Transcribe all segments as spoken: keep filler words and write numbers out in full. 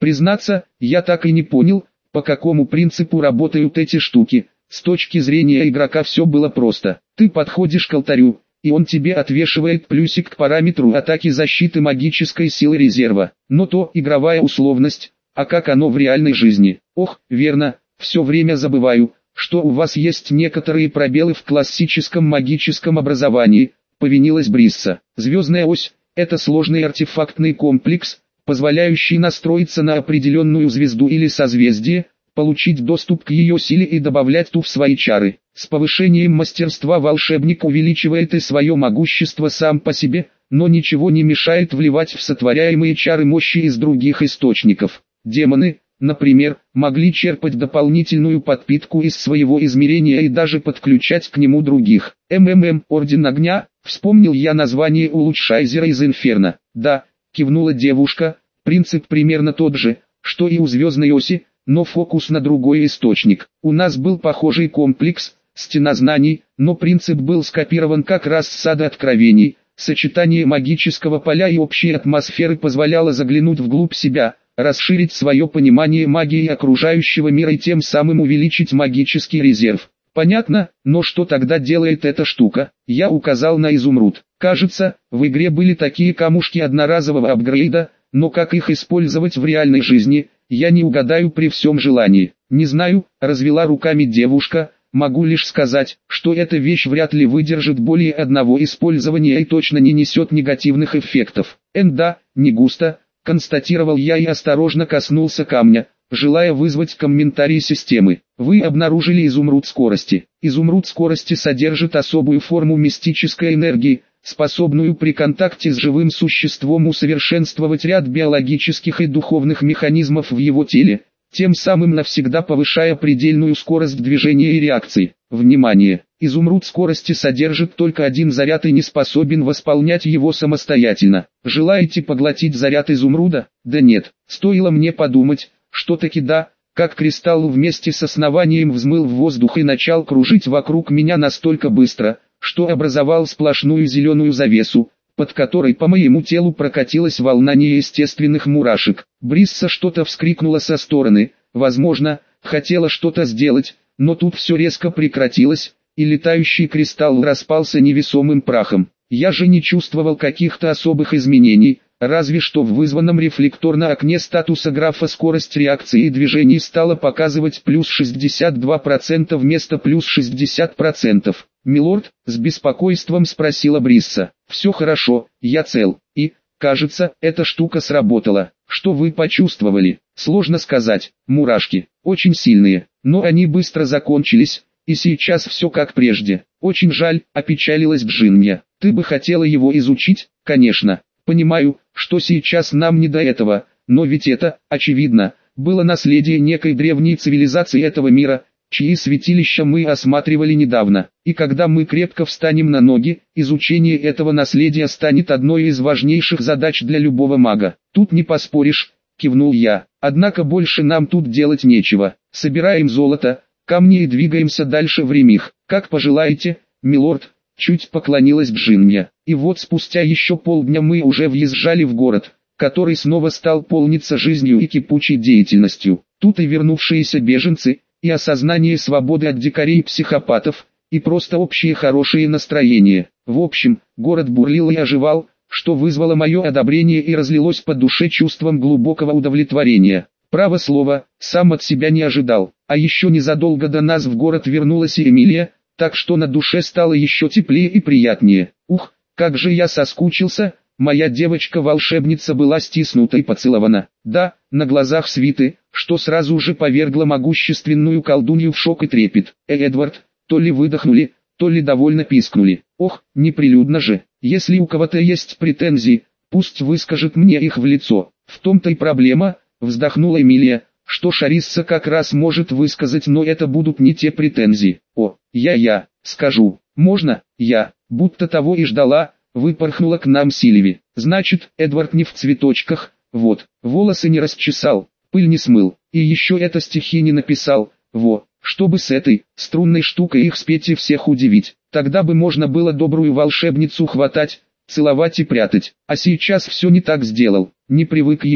Признаться, я так и не понял, по какому принципу работают эти штуки. С точки зрения игрока все было просто. Ты подходишь к алтарю, и он тебе отвешивает плюсик к параметру атаки, защиты, магической силы, резерва. Но то игровая условность, а как оно в реальной жизни? Ох, верно, все время забываю, что у вас есть некоторые пробелы в классическом магическом образовании, повинилась Брисса. Звездная ось – это сложный артефактный комплекс, позволяющий настроиться на определенную звезду или созвездие, получить доступ к ее силе и добавлять ту в свои чары. С повышением мастерства волшебник увеличивает и свое могущество сам по себе, но ничего не мешает вливать в сотворяемые чары мощи из других источников. Демоны, например, могли черпать дополнительную подпитку из своего измерения и даже подключать к нему других. МММ, Орден Огня, вспомнил я название улучшайзера из Инферно. Да, кивнула девушка, принцип примерно тот же, что и у Звездной оси, но фокус на другой источник. У нас был похожий комплекс, Стена знаний, но принцип был скопирован как раз с Сада Откровений. Сочетание магического поля и общей атмосферы позволяло заглянуть вглубь себя, расширить свое понимание магии окружающего мира и тем самым увеличить магический резерв. Понятно, но что тогда делает эта штука? Я указал на изумруд. Кажется, в игре были такие камушки одноразового апгрейда, но как их использовать в реальной жизни, я не угадаю при всем желании. Не знаю, развела руками девушка, могу лишь сказать, что эта вещь вряд ли выдержит более одного использования и точно не несет негативных эффектов. Энда, не густо, констатировал я и осторожно коснулся камня, желая вызвать комментарий системы. Вы обнаружили изумруд скорости. Изумруд скорости содержит особую форму мистической энергии, способную при контакте с живым существом усовершенствовать ряд биологических и духовных механизмов в его теле, тем самым навсегда повышая предельную скорость движения и реакции. Внимание! Изумруд скорости содержит только один заряд и не способен восполнять его самостоятельно. Желаете поглотить заряд изумруда? Да нет, стоило мне подумать, что таки да, как кристалл вместе с основанием взмыл в воздух и начал кружить вокруг меня настолько быстро, что образовал сплошную зеленую завесу, под которой по моему телу прокатилась волна неестественных мурашек. Брисса что-то вскрикнула со стороны, возможно, хотела что-то сделать, но тут все резко прекратилось, и летающий кристалл распался невесомым прахом. Я же не чувствовал каких-то особых изменений, разве что в вызванном рефлекторно окне статуса графа скорость реакции и движений стала показывать плюс шестьдесят два процента вместо плюс шестьдесят процентов. «Милорд?» — с беспокойством спросила Брисса. «Все хорошо, я цел, и, кажется, эта штука сработала. Что вы почувствовали?» «Сложно сказать, мурашки, очень сильные, но они быстро закончились, и сейчас все как прежде. Очень жаль», — опечалилась Джинния. «Ты бы хотела его изучить?» «Конечно. Понимаю, что сейчас нам не до этого, но ведь это, очевидно, было наследие некой древней цивилизации этого мира, чьи святилища мы осматривали недавно. И когда мы крепко встанем на ноги, изучение этого наследия станет одной из важнейших задач для любого мага. Тут не поспоришь», — кивнул я. «Однако больше нам тут делать нечего. Собираем золото, камни и двигаемся дальше в Ремих. Как пожелаете, милорд», — чуть поклонилась Джинния. И вот спустя еще полдня мы уже въезжали в город, который снова стал полниться жизнью и кипучей деятельностью. Тут и вернувшиеся беженцы, и осознание свободы от дикарей и психопатов, и просто общее хорошее настроение. В общем, город бурлил и оживал, что вызвало мое одобрение и разлилось по душе чувством глубокого удовлетворения. Право слово, сам от себя не ожидал. А еще незадолго до нас в город вернулась и Эмилия, так что на душе стало еще теплее и приятнее. Ух, как же я соскучился, моя девочка-волшебница была стиснута и поцелована. Да, на глазах свиты, что сразу же повергло могущественную колдунью в шок и трепет. Э, Эдвард, то ли выдохнули, то ли довольно пискнули. Ох, неприлюдно же. Если у кого-то есть претензии, пусть выскажет мне их в лицо. В том-то и проблема, вздохнула Эмилия, что Шарисса как раз может высказать, но это будут не те претензии. О, я-я, скажу, можно, я, будто того и ждала, выпорхнула к нам Сильви. Значит, Эдвард не в цветочках, вот, волосы не расчесал, пыль не смыл, и еще это стихи не написал, во, чтобы с этой, струнной штукой их спеть и всех удивить. Тогда бы можно было добрую волшебницу хватать, целовать и прятать, а сейчас все не так сделал, не привык еще.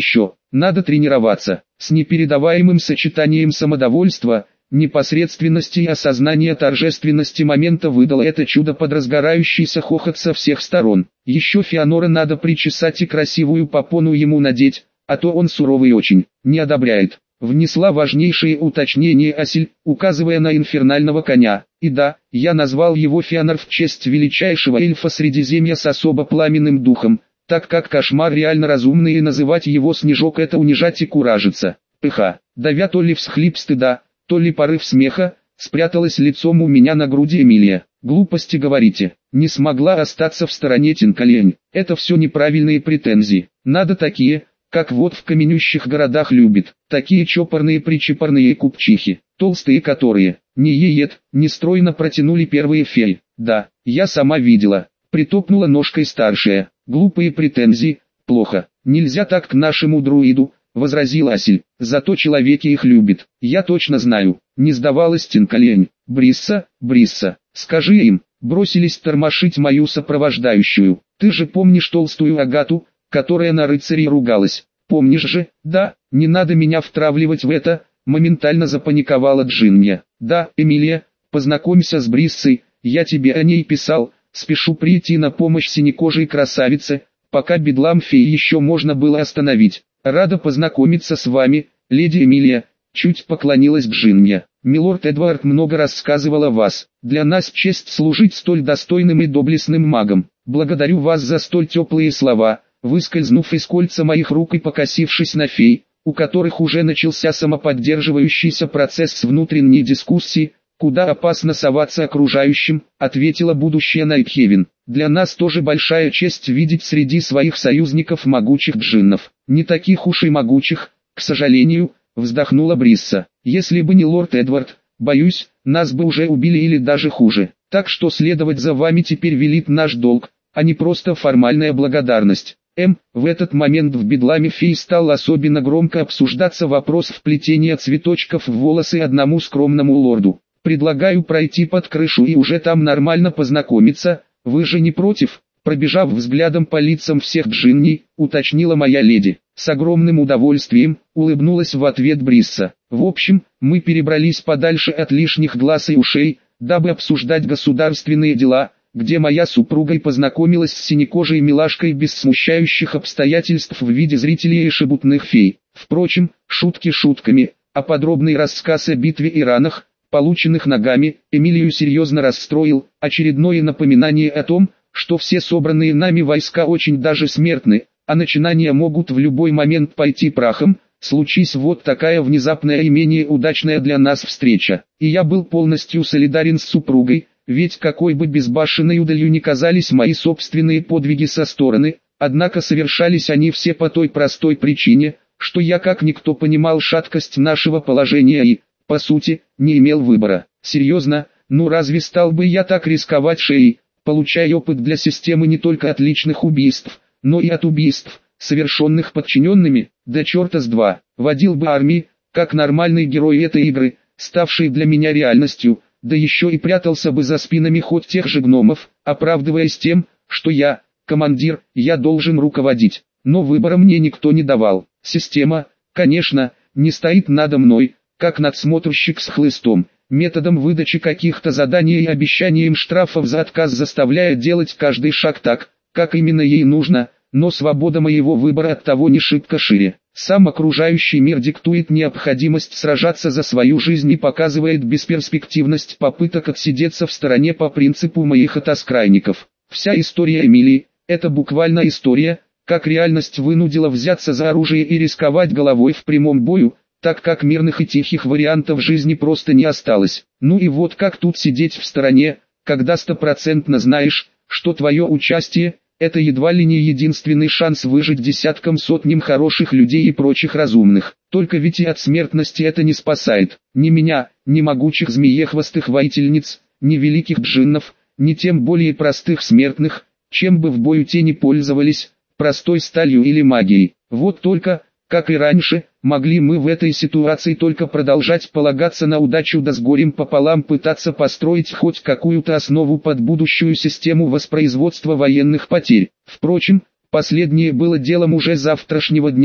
Надо тренироваться. С непередаваемым сочетанием самодовольства, непосредственности и осознания торжественности момента выдало это чудо под разгорающийся хохот со всех сторон. Еще Феонора надо причесать и красивую попону ему надеть, а то он суровый очень, не одобряет. Внесла важнейшие уточнения Асель, указывая на инфернального коня. И да, я назвал его Феонор в честь величайшего эльфа Средиземья с особо пламенным духом, так как кошмар реально разумный и называть его Снежок это унижать и куражиться. Пыха, давя то ли всхлип стыда, то ли порыв смеха, спряталась лицом у меня на груди Эмилия. Глупости говорите, не смогла остаться в стороне Тинкалень. Это все неправильные претензии. Надо такие, как вот в каменющих городах любит, такие чопорные-причепорные купчихи, толстые которые, не еед, не стройно протянули первые феи. Да, я сама видела, притопнула ножкой старшая. Глупые претензии, плохо, нельзя так к нашему друиду, возразил Асель, зато человеки их любят, я точно знаю, не сдавалась Тинкалень. Брисса, Брисса, скажи им, бросились тормошить мою сопровождающую, ты же помнишь толстую Агату, которая на рыцарей ругалась, помнишь же? Да, не надо меня втравливать в это, моментально запаниковала Джинния. Да, Эмилия, познакомься с Бриссой, я тебе о ней писал, спешу прийти на помощь синекожей красавице, пока бедлам феи еще можно было остановить. Рада познакомиться с вами, леди Эмилия, чуть поклонилась Джинния. Милорд Эдвард много рассказывал о вас, для нас честь служить столь достойным и доблестным магом. Благодарю вас за столь теплые слова. Выскользнув из кольца моих рук и покосившись на фей, у которых уже начался самоподдерживающийся процесс внутренней дискуссии, куда опасно соваться окружающим, ответила будущая Найтхевен. Для нас тоже большая честь видеть среди своих союзников могучих джиннов. Не таких уж и могучих, к сожалению, вздохнула Брисса. Если бы не лорд Эдвард, боюсь, нас бы уже убили или даже хуже. Так что следовать за вами теперь велит наш долг, а не просто формальная благодарность. М. В этот момент в бедламе фей стал особенно громко обсуждаться вопрос вплетения цветочков в волосы одному скромному лорду. Предлагаю пройти под крышу и уже там нормально познакомиться, вы же не против? Пробежав взглядом по лицам всех джинней, уточнила моя леди. С огромным удовольствием, улыбнулась в ответ Брисса. В общем, мы перебрались подальше от лишних глаз и ушей, дабы обсуждать государственные дела, где моя супруга и познакомилась с синекожей милашкой без смущающих обстоятельств в виде зрителей и шебутных фей. Впрочем, шутки шутками, а подробный рассказ о битве и ранах, полученных ногами, Эмилию серьезно расстроил. Очередное напоминание о том, что все собранные нами войска очень даже смертны, а начинания могут в любой момент пойти прахом, случись вот такая внезапная и менее удачная для нас встреча. И я был полностью солидарен с супругой, ведь какой бы безбашенной удалью ни казались мои собственные подвиги со стороны, однако совершались они все по той простой причине, что я как никто понимал шаткость нашего положения и, по сути, не имел выбора. Серьезно, ну разве стал бы я так рисковать шеей, получая опыт для системы не только от личных убийств, но и от убийств, совершенных подчиненными, да черта с два, водил бы армии, как нормальный герой этой игры, ставший для меня реальностью, да еще и прятался бы за спинами хоть тех же гномов, оправдываясь тем, что я, командир, я должен руководить. Но выбора мне никто не давал. Система, конечно, не стоит надо мной, как надсмотрщик с хлыстом, методом выдачи каких-то заданий и обещанием штрафов за отказ заставляя делать каждый шаг так, как именно ей нужно, но свобода моего выбора от того не шибко шире. Сам окружающий мир диктует необходимость сражаться за свою жизнь и показывает бесперспективность попыток отсидеться в стороне по принципу моих отоскрайников. Вся история Эмилии – это буквально история, как реальность вынудила взяться за оружие и рисковать головой в прямом бою, так как мирных и тихих вариантов жизни просто не осталось. Ну и вот как тут сидеть в стороне, когда стопроцентно знаешь, что твое участие – это едва ли не единственный шанс выжить десяткам сотням хороших людей и прочих разумных. Только ведь и от смертности это не спасает. Ни меня, ни могучих змеехвостых воительниц, ни великих джиннов, ни тем более простых смертных, чем бы в бою те не пользовались, простой сталью или магией. Вот только, как и раньше, могли мы в этой ситуации только продолжать полагаться на удачу да с горем пополам пытаться построить хоть какую-то основу под будущую систему воспроизводства военных потерь. Впрочем, последнее было делом уже завтрашнего дня,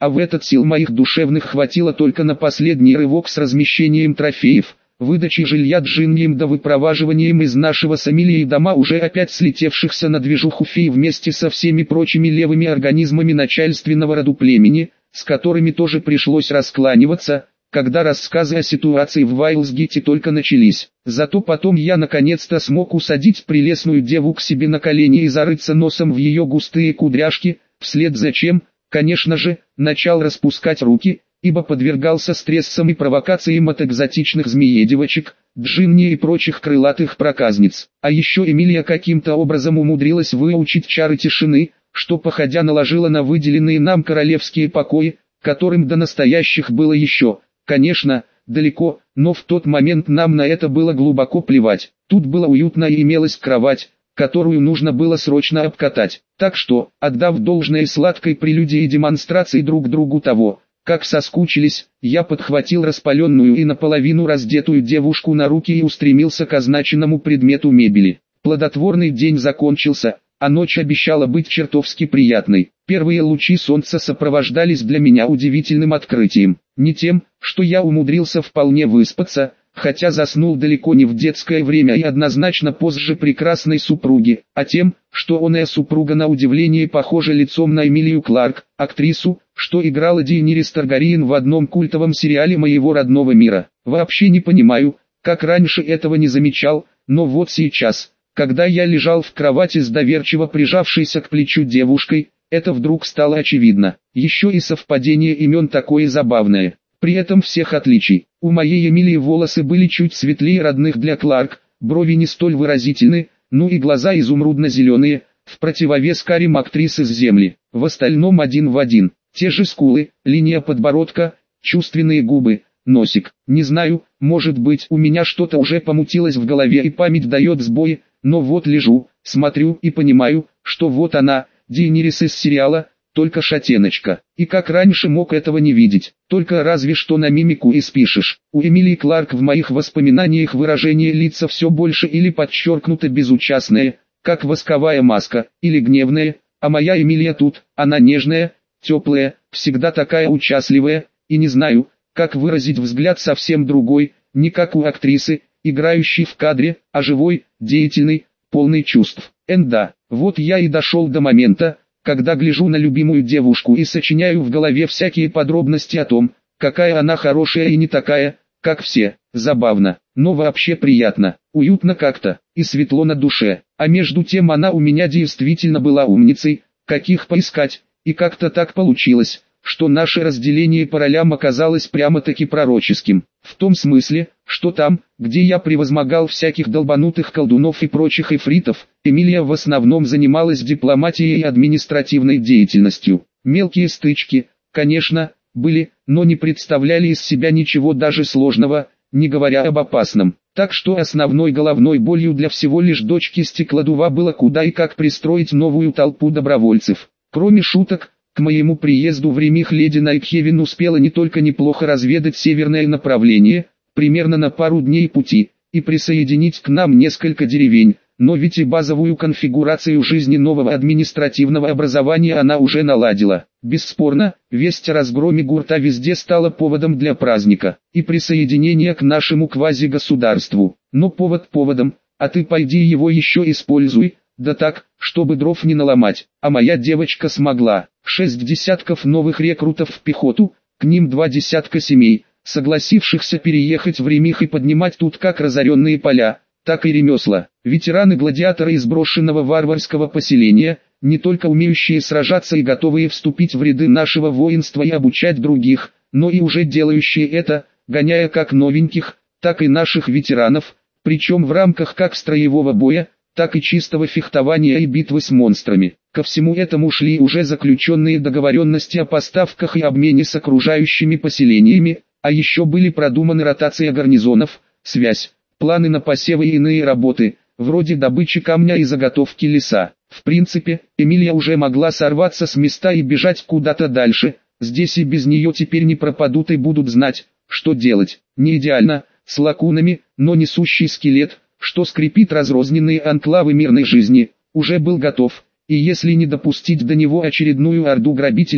а в этот сил моих душевных хватило только на последний рывок с размещением трофеев, выдачей жилья Джиннием да выпроваживанием из нашего с Эмилией дома уже опять слетевшихся на движуху фей вместе со всеми прочими левыми организмами начальственного роду племени, с которыми тоже пришлось раскланиваться, когда рассказы о ситуации в Вайлсгите только начались. Зато потом я наконец-то смог усадить прелестную деву к себе на колени и зарыться носом в ее густые кудряшки, вслед за чем, конечно же, начал распускать руки, ибо подвергался стрессам и провокациям от экзотичных змеедевочек, Джинни и прочих крылатых проказниц. А еще Эмилия каким-то образом умудрилась выучить чары тишины, что походя наложила на выделенные нам королевские покои, которым до настоящих было еще, конечно, далеко, но в тот момент нам на это было глубоко плевать. Тут было уютно и имелась кровать, которую нужно было срочно обкатать. Так что, отдав должное сладкой прелюдии и демонстрации друг другу того, как соскучились, я подхватил распаленную и наполовину раздетую девушку на руки и устремился к означенному предмету мебели. Плодотворный день закончился, а ночь обещала быть чертовски приятной. Первые лучи солнца сопровождались для меня удивительным открытием. Не тем, что я умудрился вполне выспаться, хотя заснул далеко не в детское время и однозначно позже прекрасной супруги, а тем, что оная супруга на удивление похожа лицом на Эмилию Кларк, актрису, что играла Дейенирис Таргариен в одном культовом сериале моего родного мира. Вообще не понимаю, как раньше этого не замечал, но вот сейчас, когда я лежал в кровати с доверчиво прижавшейся к плечу девушкой, это вдруг стало очевидно. Еще и совпадение имен такое забавное. При этом всех отличий. У моей Эмилии волосы были чуть светлее родных для Кларк, брови не столь выразительны, ну и глаза изумрудно-зеленые, в противовес карим актрисы с земли. В остальном один в один. Те же скулы, линия подбородка, чувственные губы, носик. Не знаю, может быть у меня что-то уже помутилось в голове и память дает сбои, но вот лежу, смотрю и понимаю, что вот она, Дейенирис из сериала, только шатеночка. И как раньше мог этого не видеть, только разве что на мимику и спишешь. У Эмилии Кларк в моих воспоминаниях выражение лица все больше или подчеркнуто безучастное, как восковая маска, или гневное, а моя Эмилия тут, она нежная, теплая, всегда такая участливая, и не знаю, как выразить взгляд совсем другой, не как у актрисы, играющей в кадре, а живой, деятельный, полный чувств. Энда, вот я и дошел до момента, когда гляжу на любимую девушку и сочиняю в голове всякие подробности о том, какая она хорошая и не такая, как все. Забавно, но вообще приятно, уютно как-то, и светло на душе. А между тем она у меня действительно была умницей, каких поискать, и как-то так получилось, что наше разделение по ролям оказалось прямо-таки пророческим. В том смысле, что там, где я превозмогал всяких долбанутых колдунов и прочих эфритов, Эмилия в основном занималась дипломатией и административной деятельностью. Мелкие стычки, конечно, были, но не представляли из себя ничего даже сложного, не говоря об опасном. Так что основной головной болью для всего лишь дочки Стеклодува было куда и как пристроить новую толпу добровольцев. Кроме шуток, к моему приезду в Ремих леди Найтхевен успела не только неплохо разведать северное направление, примерно на пару дней пути, и присоединить к нам несколько деревень, но ведь и базовую конфигурацию жизни нового административного образования она уже наладила. Бесспорно, весть о разгроме гурта везде стала поводом для праздника и присоединения к нашему квази-государству. Но повод поводом, а ты пойди его еще используй, да так, чтобы дров не наломать. А моя девочка смогла. Шесть десятков новых рекрутов в пехоту, к ним два десятка семей, согласившихся переехать в Ремих и поднимать тут как разоренные поля, так и ремесла. Ветераны-гладиаторы из брошенного варварского поселения, не только умеющие сражаться и готовые вступить в ряды нашего воинства и обучать других, но и уже делающие это, гоняя как новеньких, так и наших ветеранов, причем в рамках как строевого боя, так и чистого фехтования и битвы с монстрами. Ко всему этому шли уже заключенные договоренности о поставках и обмене с окружающими поселениями, а еще были продуманы ротация гарнизонов, связь, планы на посевы и иные работы, вроде добычи камня и заготовки леса. В принципе, Эмилия уже могла сорваться с места и бежать куда-то дальше, здесь и без нее теперь не пропадут и будут знать, что делать. Не идеально, с лакунами, но несущий скелет, что скрепит разрозненные анклавы мирной жизни, уже был готов, и если не допустить до него очередную орду грабителей,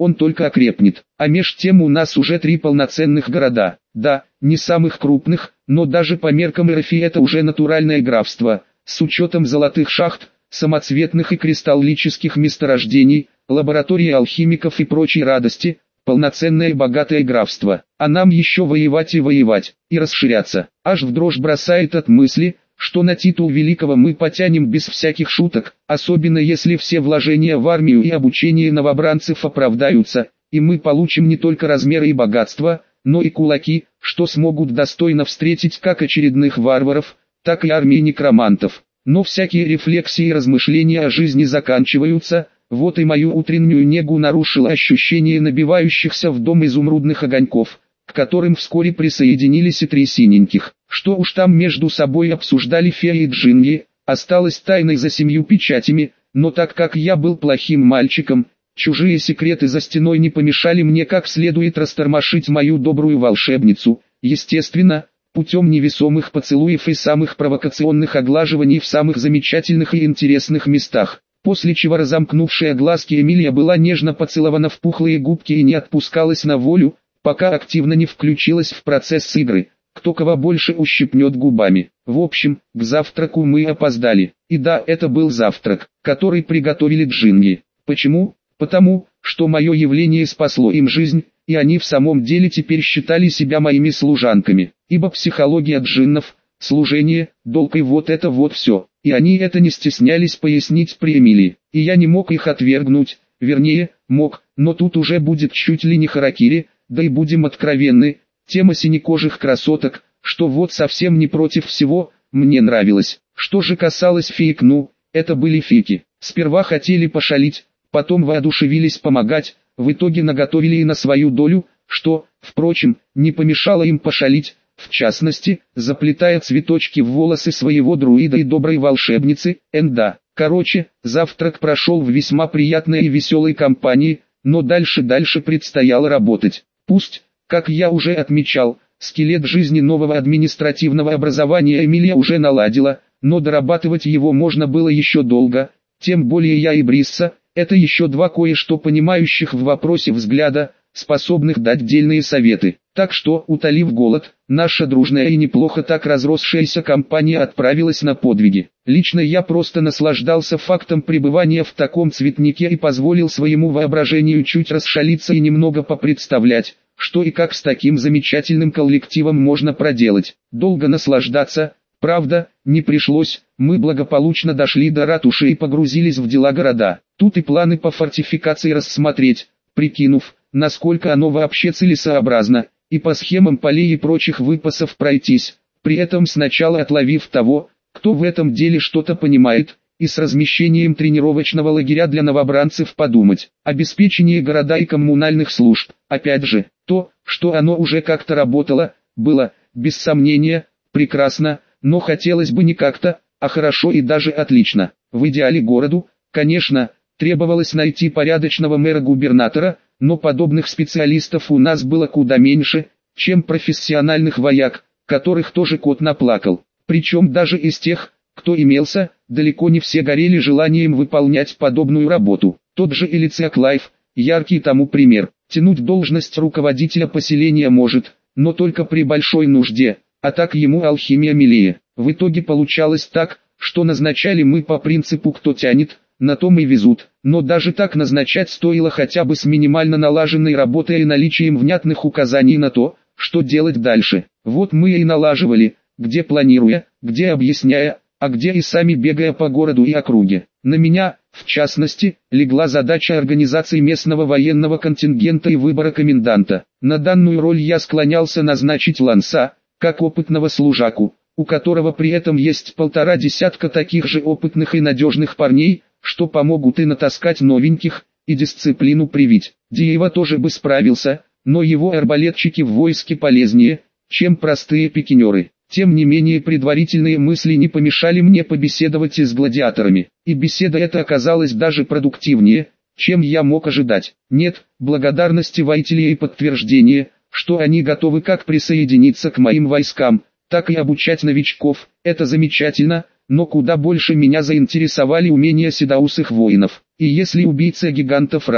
он только окрепнет. А меж тем у нас уже три полноценных города. Да, не самых крупных, но даже по меркам РФ это уже натуральное графство, с учетом золотых шахт, самоцветных и кристаллических месторождений, лабораторий алхимиков и прочей радости, полноценное богатое графство. А нам еще воевать и воевать, и расширяться. Аж в дрожь бросает от мысли, что на титул великого мы потянем без всяких шуток, особенно если все вложения в армию и обучение новобранцев оправдаются, и мы получим не только размеры и богатство, но и кулаки, что смогут достойно встретить как очередных варваров, так и армии некромантов. Но всякие рефлексии и размышления о жизни заканчиваются, вот и мою утреннюю негу нарушило ощущение набивающихся в дом изумрудных огоньков, к которым вскоре присоединились и три синеньких. Что уж там между собой обсуждали феи и джинни, осталось тайной за семью печатями, но так как я был плохим мальчиком, чужие секреты за стеной не помешали мне как следует растормошить мою добрую волшебницу, естественно, путем невесомых поцелуев и самых провокационных оглаживаний в самых замечательных и интересных местах. После чего разомкнувшая глазки Эмилия была нежно поцелована в пухлые губки и не отпускалась на волю, пока активно не включилась в процесс игры, кто кого больше ущипнет губами. В общем, к завтраку мы опоздали. И да, это был завтрак, который приготовили джинни. Почему? Потому, что мое явление спасло им жизнь, и они в самом деле теперь считали себя моими служанками. Ибо психология джиннов, служение, долг и вот это вот все. И они это не стеснялись пояснить при Эмилии. И я не мог их отвергнуть, вернее, мог, но тут уже будет чуть ли не харакири, да и будем откровенны, тема синекожих красоток, что вот совсем не против всего, мне нравилось. Что же касалось феек, ну, это были фейки. Сперва хотели пошалить, потом воодушевились помогать, в итоге наготовили и на свою долю, что, впрочем, не помешало им пошалить, в частности, заплетая цветочки в волосы своего друида и доброй волшебницы, Энда. Короче, завтрак прошел в весьма приятной и веселой компании, но дальше-дальше предстояло работать. Пусть, как я уже отмечал, скелет жизни нового административного образования Эмилия уже наладила, но дорабатывать его можно было еще долго, тем более я и Брисса, это еще два кое-что понимающих в вопросе взгляда, способных дать дельные советы. Так что, утолив голод, наша дружная и неплохо так разросшаяся компания отправилась на подвиги. Лично я просто наслаждался фактом пребывания в таком цветнике и позволил своему воображению чуть расшалиться и немного попредставлять, что и как с таким замечательным коллективом можно проделать. Долго наслаждаться, правда, не пришлось, мы благополучно дошли до ратуши и погрузились в дела города. Тут и планы по фортификации рассмотреть, прикинув, насколько оно вообще целесообразно, и по схемам полей и прочих выпасов пройтись, при этом сначала отловив того, кто в этом деле что-то понимает, и с размещением тренировочного лагеря для новобранцев подумать. Обеспечение города и коммунальных служб, опять же, то, что оно уже как-то работало, было, без сомнения, прекрасно, но хотелось бы не как-то, а хорошо и даже отлично. В идеале городу, конечно, требовалось найти порядочного мэра-губернатора, но подобных специалистов у нас было куда меньше, чем профессиональных вояк, которых тоже кот наплакал. Причем даже из тех, кто имелся, далеко не все горели желанием выполнять подобную работу. Тот же Элициак Лайф, яркий тому пример. Тянуть должность руководителя поселения может, но только при большой нужде, а так ему алхимия милее. В итоге получалось так, что назначали мы по принципу «кто тянет», на том и везут, но даже так назначать стоило хотя бы с минимально налаженной работой и наличием внятных указаний на то, что делать дальше. Вот мы и налаживали, где планируя, где объясняя, а где и сами бегая по городу и округе. На меня, в частности, легла задача организации местного военного контингента и выбора коменданта. На данную роль я склонялся назначить Ланса, как опытного служаку, у которого при этом есть полтора десятка таких же опытных и надежных парней, что помогут и натаскать новеньких, и дисциплину привить. Диева тоже бы справился, но его арбалетчики в войске полезнее, чем простые пикинеры. Тем не менее предварительные мысли не помешали мне побеседовать и с гладиаторами, и беседа эта оказалась даже продуктивнее, чем я мог ожидать. Нет, благодарности воителей и подтверждение, что они готовы как присоединиться к моим войскам, так и обучать новичков, это замечательно, но куда больше меня заинтересовали умения седоусых воинов. И если убийца гигантов ранг,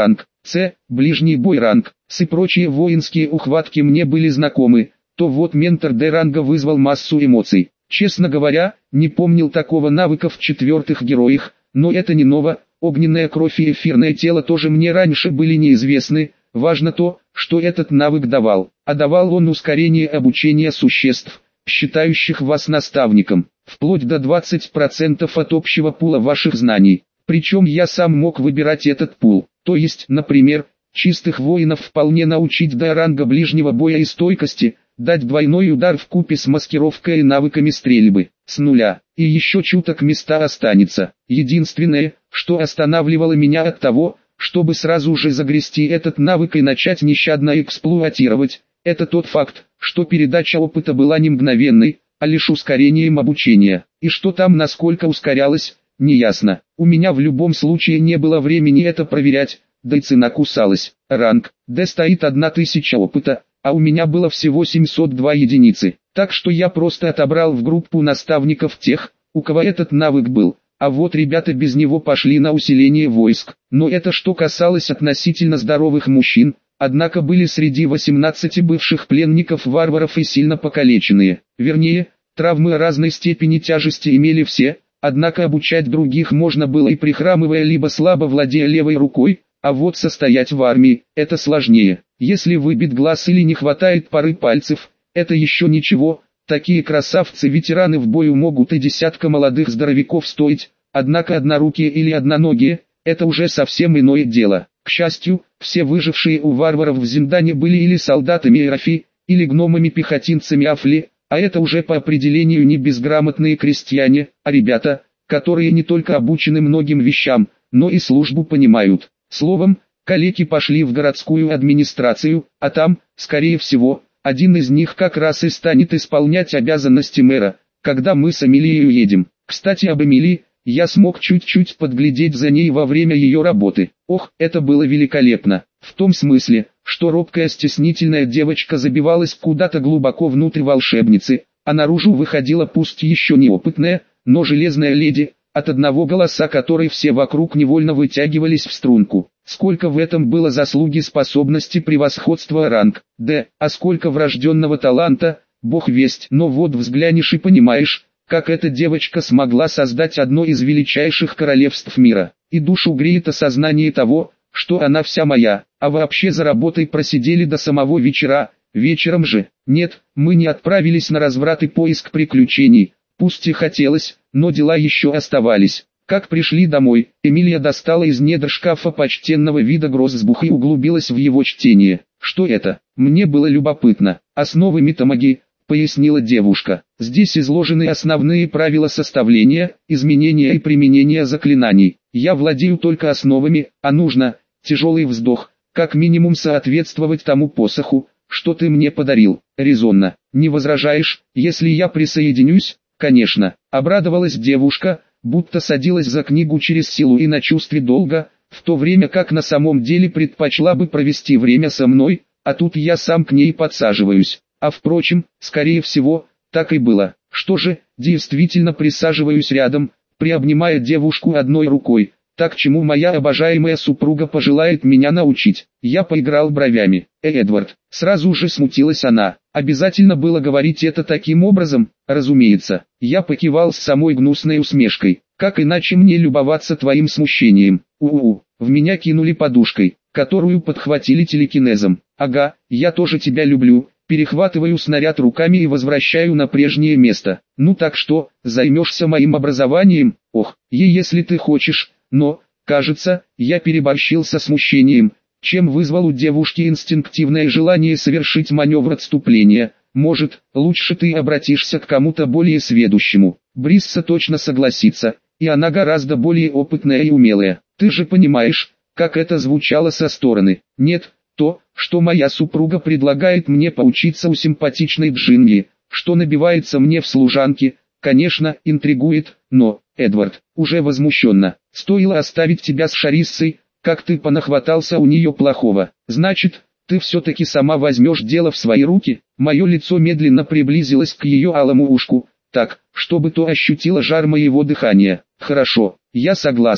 С. Ближний бой ранг. С и прочие воинские ухватки мне были знакомы, то вот ментор Д ранга вызвал массу эмоций. Честно говоря, не помнил такого навыка в четвертых героях, но это не ново, огненная кровь и эфирное тело тоже мне раньше были неизвестны, важно то, что этот навык давал, а давал он ускорение обучения существ, считающих вас наставником, вплоть до двадцати процентов от общего пула ваших знаний. Причем я сам мог выбирать этот пул, то есть, например, чистых воинов вполне научить до ранга ближнего боя и стойкости, дать двойной удар вкупе с маскировкой и навыками стрельбы, с нуля, и еще чуток места останется. Единственное, что останавливало меня от того, чтобы сразу же загрести этот навык и начать нещадно эксплуатировать, это тот факт, что передача опыта была не мгновенной, а лишь ускорением обучения, и что там насколько ускорялось, неясно. У меня в любом случае не было времени это проверять, да и цена кусалась. Ранг Д стоит одна тысяча опыта, а у меня было всего семьсот два единицы, так что я просто отобрал в группу наставников тех, у кого этот навык был, а вот ребята без него пошли на усиление войск. Но это что касалось относительно здоровых мужчин, однако были среди восемнадцати бывших пленников варваров и сильно покалеченные, вернее, травмы разной степени тяжести имели все, однако обучать других можно было и прихрамывая либо слабо владея левой рукой, а вот состоять в армии – это сложнее. Если выбит глаз или не хватает пары пальцев, это еще ничего, такие красавцы-ветераны в бою могут и десятка молодых здоровяков стоить, однако однорукие или одноногие – это уже совсем иное дело. К счастью, все выжившие у варваров в Зиндане были или солдатами Эрафи, или гномами-пехотинцами Афли, а это уже по определению не безграмотные крестьяне, а ребята, которые не только обучены многим вещам, но и службу понимают. Словом, калеки пошли в городскую администрацию, а там, скорее всего, один из них как раз и станет исполнять обязанности мэра, когда мы с Эмилией уедем. Кстати, об Эмилии, я смог чуть-чуть подглядеть за ней во время ее работы. Ох, это было великолепно. В том смысле, что робкая стеснительная девочка забивалась куда-то глубоко внутрь волшебницы, а наружу выходила пусть еще неопытная, но железная леди, от одного голоса которой все вокруг невольно вытягивались в струнку. Сколько в этом было заслуги способности превосходства ранг Д, а сколько врожденного таланта, бог весть. Но вот взглянешь и понимаешь, как эта девочка смогла создать одно из величайших королевств мира. И душу греет осознание того, что она вся моя, а вообще за работой просидели до самого вечера. Вечером же, нет, мы не отправились на разврат и поиск приключений, пусть и хотелось, но дела еще оставались. Как пришли домой, Эмилия достала из недр шкафа почтенного вида гроссбух и углубилась в его чтение. Что это? Мне было любопытно. Основы метамагии, пояснила девушка. Здесь изложены основные правила составления, изменения и применения заклинаний. Я владею только основами, а нужно, тяжелый вздох, как минимум соответствовать тому посоху, что ты мне подарил. Резонно. Не возражаешь, если я присоединюсь? Конечно. Обрадовалась девушка, будто садилась за книгу через силу и на чувстве долга, в то время как на самом деле предпочла бы провести время со мной, а тут я сам к ней подсаживаюсь. А впрочем, скорее всего, так и было. Что же, действительно присаживаюсь рядом, приобнимая девушку одной рукой, так чему моя обожаемая супруга пожелает меня научить. Я поиграл бровями. Э, Эдвард, сразу же смутилась она. Обязательно было говорить это таким образом? Разумеется. Я покивал с самой гнусной усмешкой. Как иначе мне любоваться твоим смущением? У-у-у, в меня кинули подушкой, которую подхватили телекинезом. Ага, я тоже тебя люблю. Перехватываю снаряд руками и возвращаю на прежнее место. Ну так что, займешься моим образованием? Ох, и если ты хочешь, но, кажется, я переборщил со смущением, чем вызвал у девушки инстинктивное желание совершить маневр отступления. Может, лучше ты обратишься к кому-то более сведущему. Брисса точно согласится, и она гораздо более опытная и умелая. Ты же понимаешь, как это звучало со стороны. Нет, то, что моя супруга предлагает мне поучиться у симпатичной Джинни, что набивается мне в служанке, конечно, интригует, но, Эдвард, уже возмущенно, стоило оставить тебя с Шариссой, как ты понахватался у нее плохого. Значит, ты все-таки сама возьмешь дело в свои руки? Мое лицо медленно приблизилось к ее алому ушку, так, чтобы то ощутило жар моего дыхания. Хорошо, я согласна.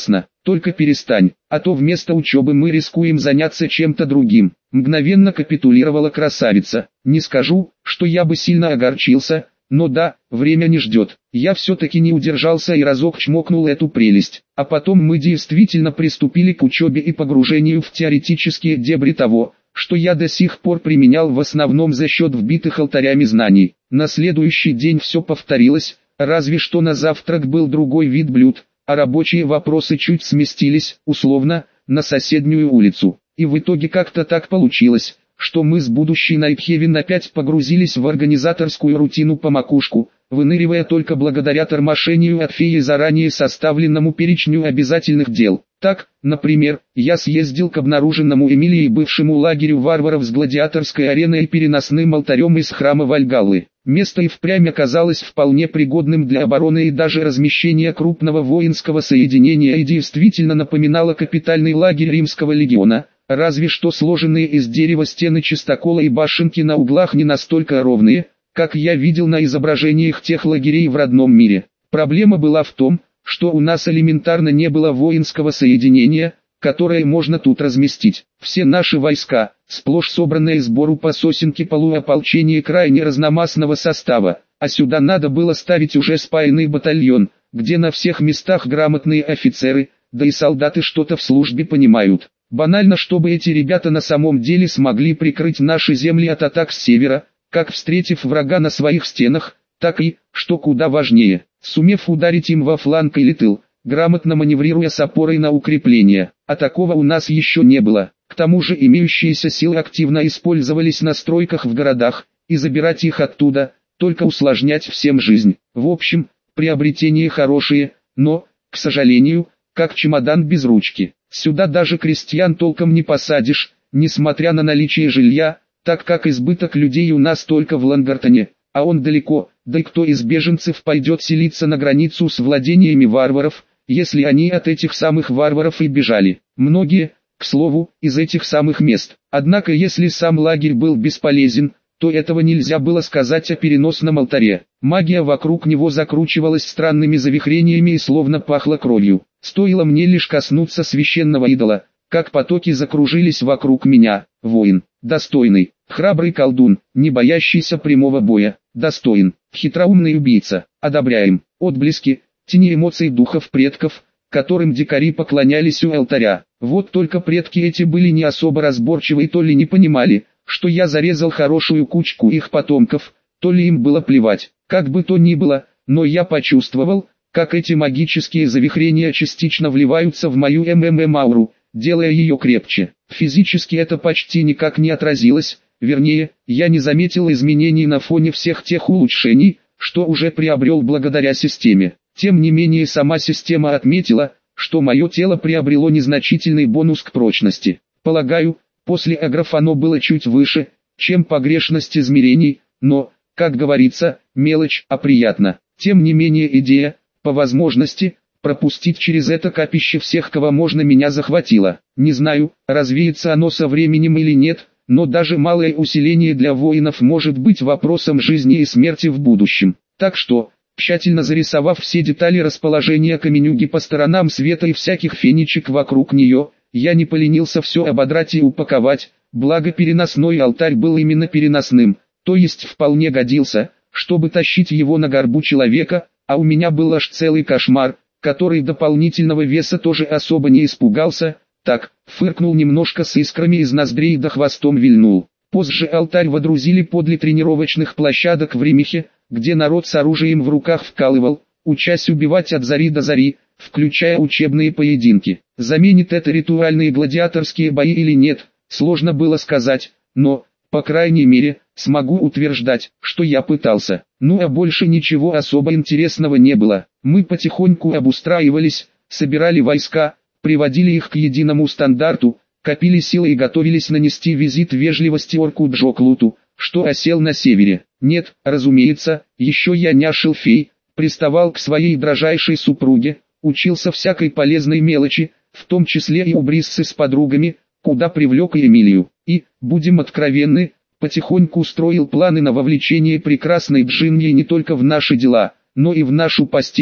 только перестань, а то вместо учебы мы рискуем заняться чем-то другим. Мгновенно капитулировала красавица. Не скажу, что я бы сильно огорчился, но да, время не ждет. Я все-таки не удержался и разок чмокнул эту прелесть. А потом мы действительно приступили к учебе и погружению в теоретические дебри того, что я до сих пор применял в основном за счет вбитых алтарями знаний. На следующий день все повторилось, разве что на завтрак был другой вид блюд, а рабочие вопросы чуть сместились, условно, на соседнюю улицу. И в итоге как-то так получилось, что мы с будущей Найтхевен опять погрузились в организаторскую рутину по макушку, выныривая только благодаря тормошению от феи заранее составленному перечню обязательных дел. Так, например, я съездил к обнаруженному Эмилией бывшему лагерю варваров с гладиаторской ареной и переносным алтарем из храма Вальгаллы. Место и впрямь оказалось вполне пригодным для обороны и даже размещения крупного воинского соединения и действительно напоминало капитальный лагерь римского легиона. Разве что сложенные из дерева стены чистокола и башенки на углах не настолько ровные, как я видел на изображениях тех лагерей в родном мире. Проблема была в том, что у нас элементарно не было воинского соединения, которое можно тут разместить. Все наши войска, сплошь собранные сбору по сосенке полуополчения крайне разномастного состава, а сюда надо было ставить уже спаянный батальон, где на всех местах грамотные офицеры, да и солдаты что-то в службе понимают. Банально, чтобы эти ребята на самом деле смогли прикрыть наши земли от атак с севера, как встретив врага на своих стенах, так и, что куда важнее, сумев ударить им во фланг или тыл, грамотно маневрируя с опорой на укрепления. А такого у нас еще не было. К тому же имеющиеся силы активно использовались на стройках в городах, и забирать их оттуда, только усложнять всем жизнь. В общем, приобретения хорошие, но, к сожалению, как чемодан без ручки. Сюда даже крестьян толком не посадишь, несмотря на наличие жилья, так как избыток людей у нас только в Лангартоне, а он далеко, да и кто из беженцев пойдет селиться на границу с владениями варваров, если они от этих самых варваров и бежали. Многие, к слову, из этих самых мест. Однако если сам лагерь был бесполезен, то этого нельзя было сказать о переносном алтаре. Магия вокруг него закручивалась странными завихрениями и словно пахла кровью. Стоило мне лишь коснуться священного идола, как потоки закружились вокруг меня. Воин, достойный, храбрый колдун, не боящийся прямого боя, достоин, хитроумный убийца, одобряем, отблески, тени эмоций духов предков, которым дикари поклонялись у алтаря. Вот только предки эти были не особо разборчивы и то ли не понимали, что я зарезал хорошую кучку их потомков, то ли им было плевать. Как бы то ни было, но я почувствовал, как эти магические завихрения частично вливаются в мою МММ-ауру, делая ее крепче. Физически это почти никак не отразилось, вернее, я не заметил изменений на фоне всех тех улучшений, что уже приобрел благодаря системе. Тем не менее сама система отметила, что мое тело приобрело незначительный бонус к прочности. Полагаю, после аграф оно было чуть выше, чем погрешность измерений, но, как говорится, мелочь, а приятно. Тем не менее идея, по возможности, пропустить через это капище всех, кого можно, меня захватила. Не знаю, развеется оно со временем или нет, но даже малое усиление для воинов может быть вопросом жизни и смерти в будущем. Так что, тщательно зарисовав все детали расположения каменюги по сторонам света и всяких фенечек вокруг нее, я не поленился все ободрать и упаковать, благо переносной алтарь был именно переносным, то есть вполне годился, чтобы тащить его на горбу человека, а у меня был аж целый кошмар, который дополнительного веса тоже особо не испугался, так, фыркнул немножко с искрами из ноздрей да хвостом вильнул. Позже алтарь водрузили подле тренировочных площадок в Римихе, где народ с оружием в руках вкалывал, учась убивать от зари до зари, включая учебные поединки. Заменит это ритуальные гладиаторские бои или нет, сложно было сказать, но, по крайней мере, смогу утверждать, что я пытался. Ну а больше ничего особо интересного не было. Мы потихоньку обустраивались, собирали войска, приводили их к единому стандарту, копили силы и готовились нанести визит вежливости орку Джоклуту, что осел на севере. Нет, разумеется, еще я няшил фей, приставал к своей дрожайшей супруге, учился всякой полезной мелочи, в том числе и у Бриссы с подругами, куда привлек и Эмилию. И, будем откровенны, потихоньку строил планы на вовлечение прекрасной Джинни не только в наши дела, но и в нашу постель,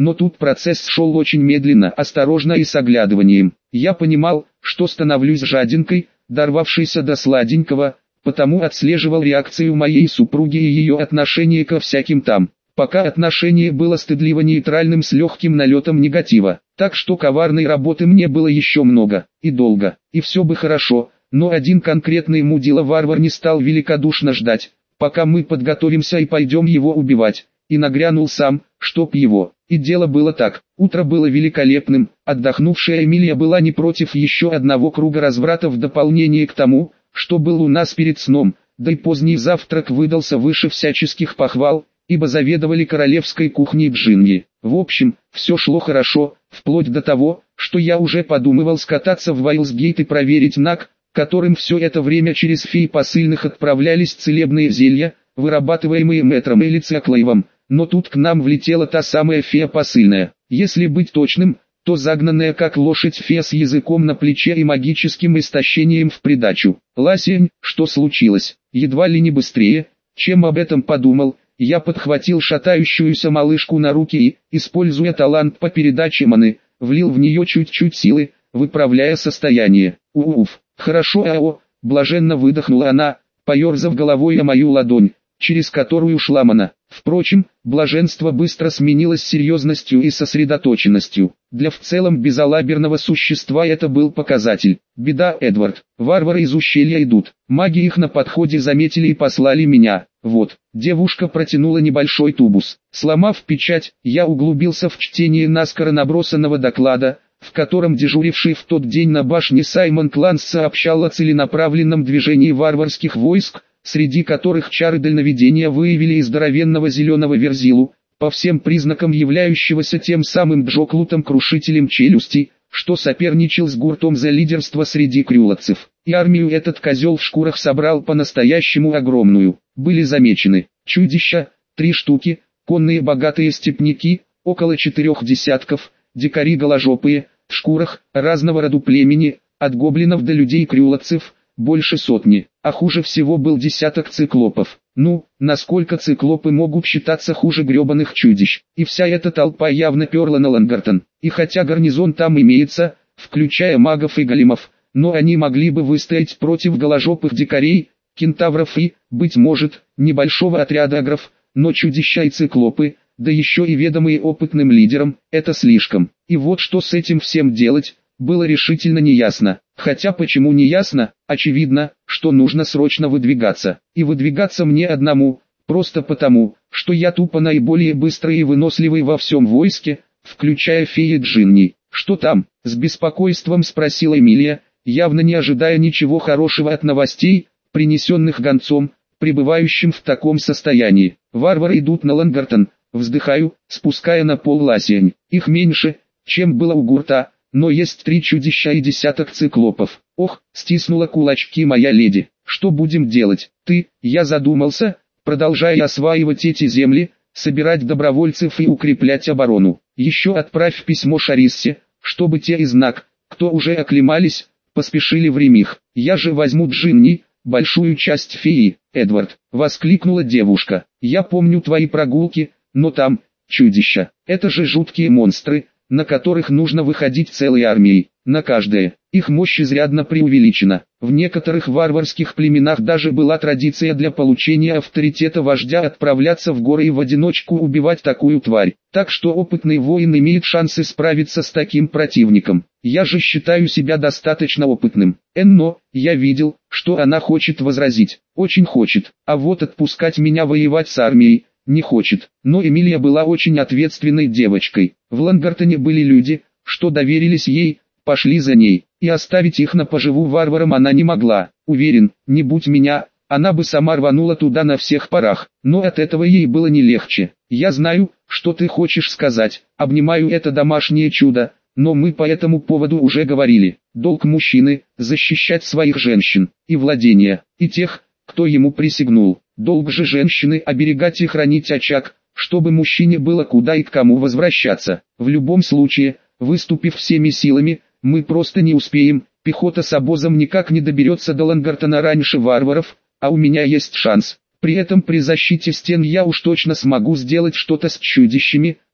но тут процесс шел очень медленно, осторожно и с оглядыванием. Я понимал, что становлюсь жадинкой, дорвавшейся до сладенького, потому отслеживал реакцию моей супруги и ее отношение ко всяким там. Пока отношение было стыдливо-нейтральным с легким налетом негатива, так что коварной работы мне было еще много, и долго, и все бы хорошо, но один конкретный мудила-варвар не стал великодушно ждать, пока мы подготовимся и пойдем его убивать, и нагрянул сам, чтоб его. И дело было так, утро было великолепным, отдохнувшая Эмилия была не против еще одного круга разврата в дополнение к тому, что был у нас перед сном, да и поздний завтрак выдался выше всяческих похвал, ибо заведовали королевской кухней Джинни. В общем, все шло хорошо, вплоть до того, что я уже подумывал скататься в Вайлсгейт и проверить наг, которым все это время через фей посыльных отправлялись целебные зелья, вырабатываемые мэтром или Циаклаевым, но тут к нам влетела та самая фея посыльная. Если быть точным, то загнанная как лошадь фея с языком на плече и магическим истощением в придачу. Ласень, что случилось? Едва ли не быстрее, чем об этом подумал, я подхватил шатающуюся малышку на руки и, используя талант по передаче маны, влил в нее чуть-чуть силы, выправляя состояние. Уф, хорошо, ао, блаженно выдохнула она, поерзав головой о мою ладонь, через которую шла мана. Впрочем, блаженство быстро сменилось серьезностью и сосредоточенностью. Для в целом безалаберного существа это был показатель. Беда, Эдвард, варвары из ущелья идут. Маги их на подходе заметили и послали меня. Вот, девушка протянула небольшой тубус. Сломав печать, я углубился в чтение наскоро набросанного доклада, в котором дежуривший в тот день на башне Саймон Кланс сообщал о целенаправленном движении варварских войск, среди которых чары дальновидения выявили и здоровенного зеленого верзилу, по всем признакам являющегося тем самым Джоклутом-крушителем челюстей, что соперничал с гуртом за лидерство среди крюлотцев. И армию этот козел в шкурах собрал по-настоящему огромную. Были замечены чудища, три штуки, конные богатые степняки, около четырех десятков, дикари голожопые, в шкурах, разного роду племени, от гоблинов до людей-крюлотцев, больше сотни, а хуже всего был десяток циклопов. Ну, насколько циклопы могут считаться хуже гребаных чудищ? И вся эта толпа явно перла на Лангартон. И хотя гарнизон там имеется, включая магов и големов, но они могли бы выстоять против голожопых дикарей, кентавров и, быть может, небольшого отряда агров, но чудища и циклопы, да еще и ведомые опытным лидером, это слишком. И вот что с этим всем делать, было решительно неясно. Хотя почему неясно, очевидно, что нужно срочно выдвигаться. И выдвигаться мне одному, просто потому, что я тупо наиболее быстрый и выносливый во всем войске, включая феи Джинни. «Что там?» — с беспокойством спросила Эмилия, явно не ожидая ничего хорошего от новостей, принесенных гонцом, пребывающим в таком состоянии. «Варвары идут на Лангартон», вздыхаю, спуская на пол ласень. «Их меньше, чем было у гурта, но есть три чудища и десяток циклопов. Ох, стиснула кулачки моя леди. Что будем делать? Ты, я задумался, продолжая осваивать эти земли, собирать добровольцев и укреплять оборону. Еще отправь письмо Шариссе, чтобы те из Наг, кто уже оклемались, поспешили в Ремих. Я же возьму Джинни, большую часть феи, Эдвард, воскликнула девушка. Я помню твои прогулки, но там, чудища, это же жуткие монстры, на которых нужно выходить целой армией, на каждое. Их мощь изрядно преувеличена. В некоторых варварских племенах даже была традиция для получения авторитета вождя отправляться в горы и в одиночку убивать такую тварь. Так что опытный воин имеет шансы справиться с таким противником. Я же считаю себя достаточно опытным. Но, я видел, что она хочет возразить. Очень хочет. А вот отпускать меня воевать с армией не хочет. Но Эмилия была очень ответственной девочкой. В Лангартоне были люди, что доверились ей, пошли за ней, и оставить их на поживу варварам она не могла. Уверен, не будь меня, она бы сама рванула туда на всех парах, но от этого ей было не легче. Я знаю, что ты хочешь сказать, обнимаю это домашнее чудо, но мы по этому поводу уже говорили. Долг мужчины – защищать своих женщин, и владения, и тех, кто ему присягнул. Долг же женщины – оберегать и хранить очаг, чтобы мужчине было куда и к кому возвращаться. В любом случае, выступив всеми силами, мы просто не успеем, пехота с обозом никак не доберется до Лангартона раньше варваров, а у меня есть шанс. При этом при защите стен я уж точно смогу сделать что-то с чудищами,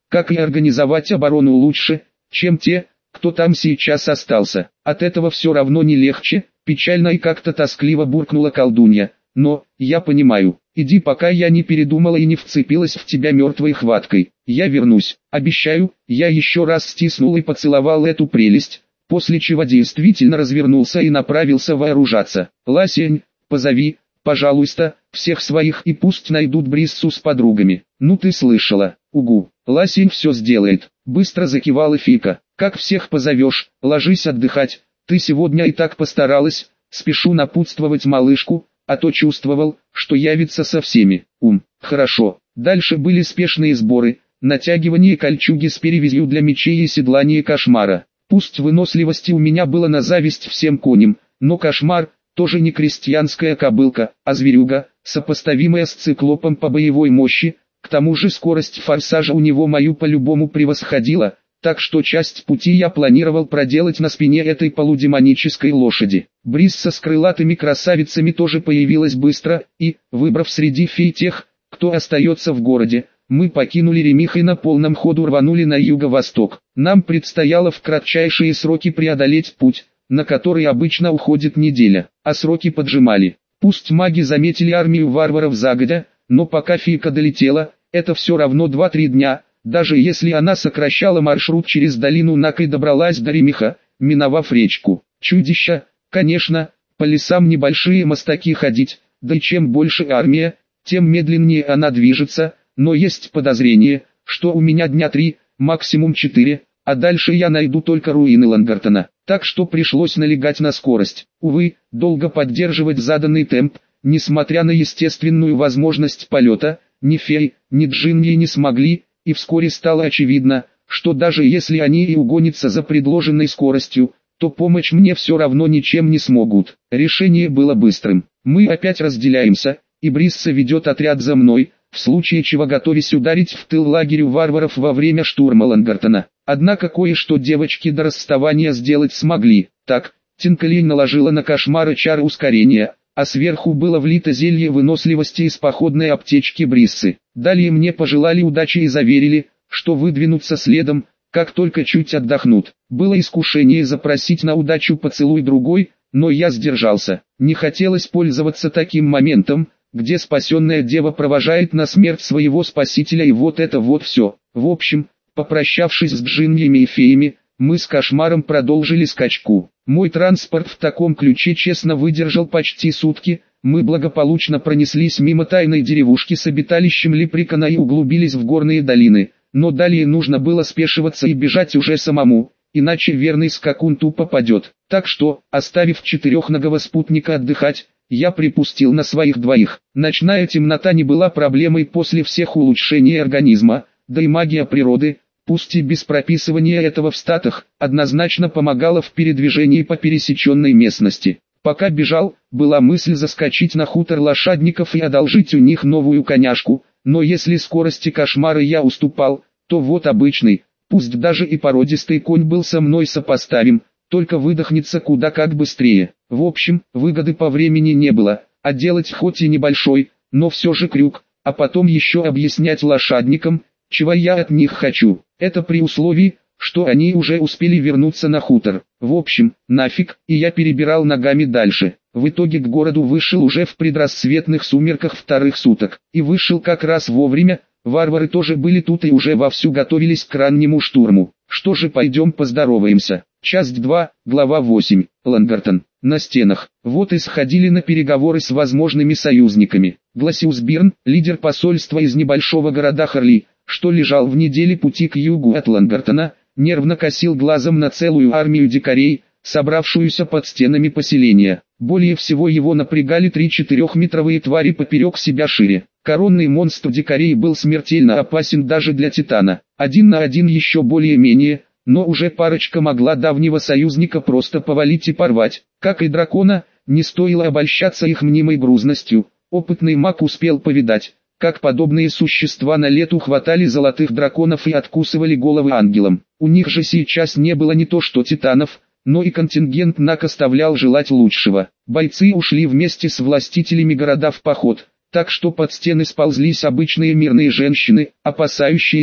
как и организовать оборону лучше, чем те, кто там сейчас остался. От этого все равно не легче, печально и как-то тоскливо буркнула колдунья. Но, я понимаю, иди, пока я не передумала и не вцепилась в тебя мертвой хваткой. Я вернусь, обещаю. Я еще раз стиснул и поцеловал эту прелесть, после чего действительно развернулся и направился вооружаться. Ласень, позови, пожалуйста, всех своих и пусть найдут Бриссу с подругами. Ну ты слышала, угу. Ласень все сделает, быстро закивала Фика. Как всех позовешь, ложись отдыхать, ты сегодня и так постаралась, спешу напутствовать малышку, а то чувствовал, что явится со всеми. Ум, хорошо. Дальше были спешные сборы, натягивание кольчуги с перевязью для мечей и седлание кошмара. Пусть выносливости у меня было на зависть всем коням, но кошмар тоже не крестьянская кобылка, а зверюга, сопоставимая с циклопом по боевой мощи. К тому же скорость форсажа у него мою по-любому превосходила, так что часть пути я планировал проделать на спине этой полудемонической лошади. Брисса с крылатыми красавицами тоже появилась быстро, и, выбрав среди фей тех, кто остается в городе, мы покинули Ремих и на полном ходу рванули на юго-восток. Нам предстояло в кратчайшие сроки преодолеть путь, на который обычно уходит неделя, а сроки поджимали. Пусть маги заметили армию варваров загодя, но пока Фика долетела, это все равно два-три дня. Даже если она сокращала маршрут через долину Нак и добралась до Ремиха, миновав речку. Чудища, конечно, по лесам небольшие мостаки ходить, да и чем больше армия, тем медленнее она движется, но есть подозрение, что у меня дня три, максимум четыре, а дальше я найду только руины Лангартона. Так что пришлось налегать на скорость. Увы, долго поддерживать заданный темп, несмотря на естественную возможность полета, ни фей, ни джинни не смогли. И вскоре стало очевидно, что даже если они и угонятся за предложенной скоростью, то помочь мне все равно ничем не смогут. Решение было быстрым. Мы опять разделяемся, и Брисса ведет отряд за мной, в случае чего готовясь ударить в тыл лагерю варваров во время штурма Лангартона. Однако кое-что девочки до расставания сделать смогли. Так, Тинкалей наложила на кошмары чары ускорения, а сверху было влито зелье выносливости из походной аптечки Бриссы. Далее мне пожелали удачи и заверили, что выдвинутся следом, как только чуть отдохнут. Было искушение запросить на удачу поцелуй другой, но я сдержался. Не хотелось пользоваться таким моментом, где спасенная дева провожает на смерть своего спасителя, и вот это вот все. В общем, попрощавшись с джиннями и феями, мы с кошмаром продолжили скачку. Мой транспорт в таком ключе честно выдержал почти сутки. Мы благополучно пронеслись мимо тайной деревушки с обиталищем лепрекона и углубились в горные долины. Но далее нужно было спешиваться и бежать уже самому, иначе верный скакун тупо падет. Так что, оставив четырехногого спутника отдыхать, я припустил на своих двоих. Ночная темнота не была проблемой после всех улучшений организма, да и магия природы, пусть и без прописывания этого в статах, однозначно помогала в передвижении по пересеченной местности. Пока бежал, была мысль заскочить на хутор лошадников и одолжить у них новую коняшку, но если скорости кошмара я уступал, то вот обычный, пусть даже и породистый конь был со мной сопоставим, только выдохнется куда как быстрее. В общем, выгоды по времени не было, а делать хоть и небольшой, но все же крюк, а потом еще объяснять лошадникам, чего я от них хочу. Это при условии, что они уже успели вернуться на хутор. В общем, нафиг, и я перебирал ногами дальше. В итоге к городу вышел уже в предрассветных сумерках вторых суток. И вышел как раз вовремя, варвары тоже были тут и уже вовсю готовились к раннему штурму. Что же, пойдем поздороваемся. Часть два, глава восемь. Лангартон. На стенах. Вот и сходили на переговоры с возможными союзниками. Гласиус Бирн, лидер посольства из небольшого города Харли, что лежал в неделе пути к югу от Лангартона, нервно косил глазом на целую армию дикарей, собравшуюся под стенами поселения. Более всего его напрягали три четырехметровые твари поперек себя шире. Коронный монстр дикарей был смертельно опасен даже для Титана. Один на один еще более-менее, но уже парочка могла давнего союзника просто повалить и порвать. Как и дракона, не стоило обольщаться их мнимой грузностью. Опытный маг успел повидать, как подобные существа на лету хватали золотых драконов и откусывали головы ангелам. У них же сейчас не было не то что титанов, но и контингент Нак оставлял желать лучшего. Бойцы ушли вместе с властителями города в поход, так что под стены сползлись обычные мирные женщины, опасающиеся,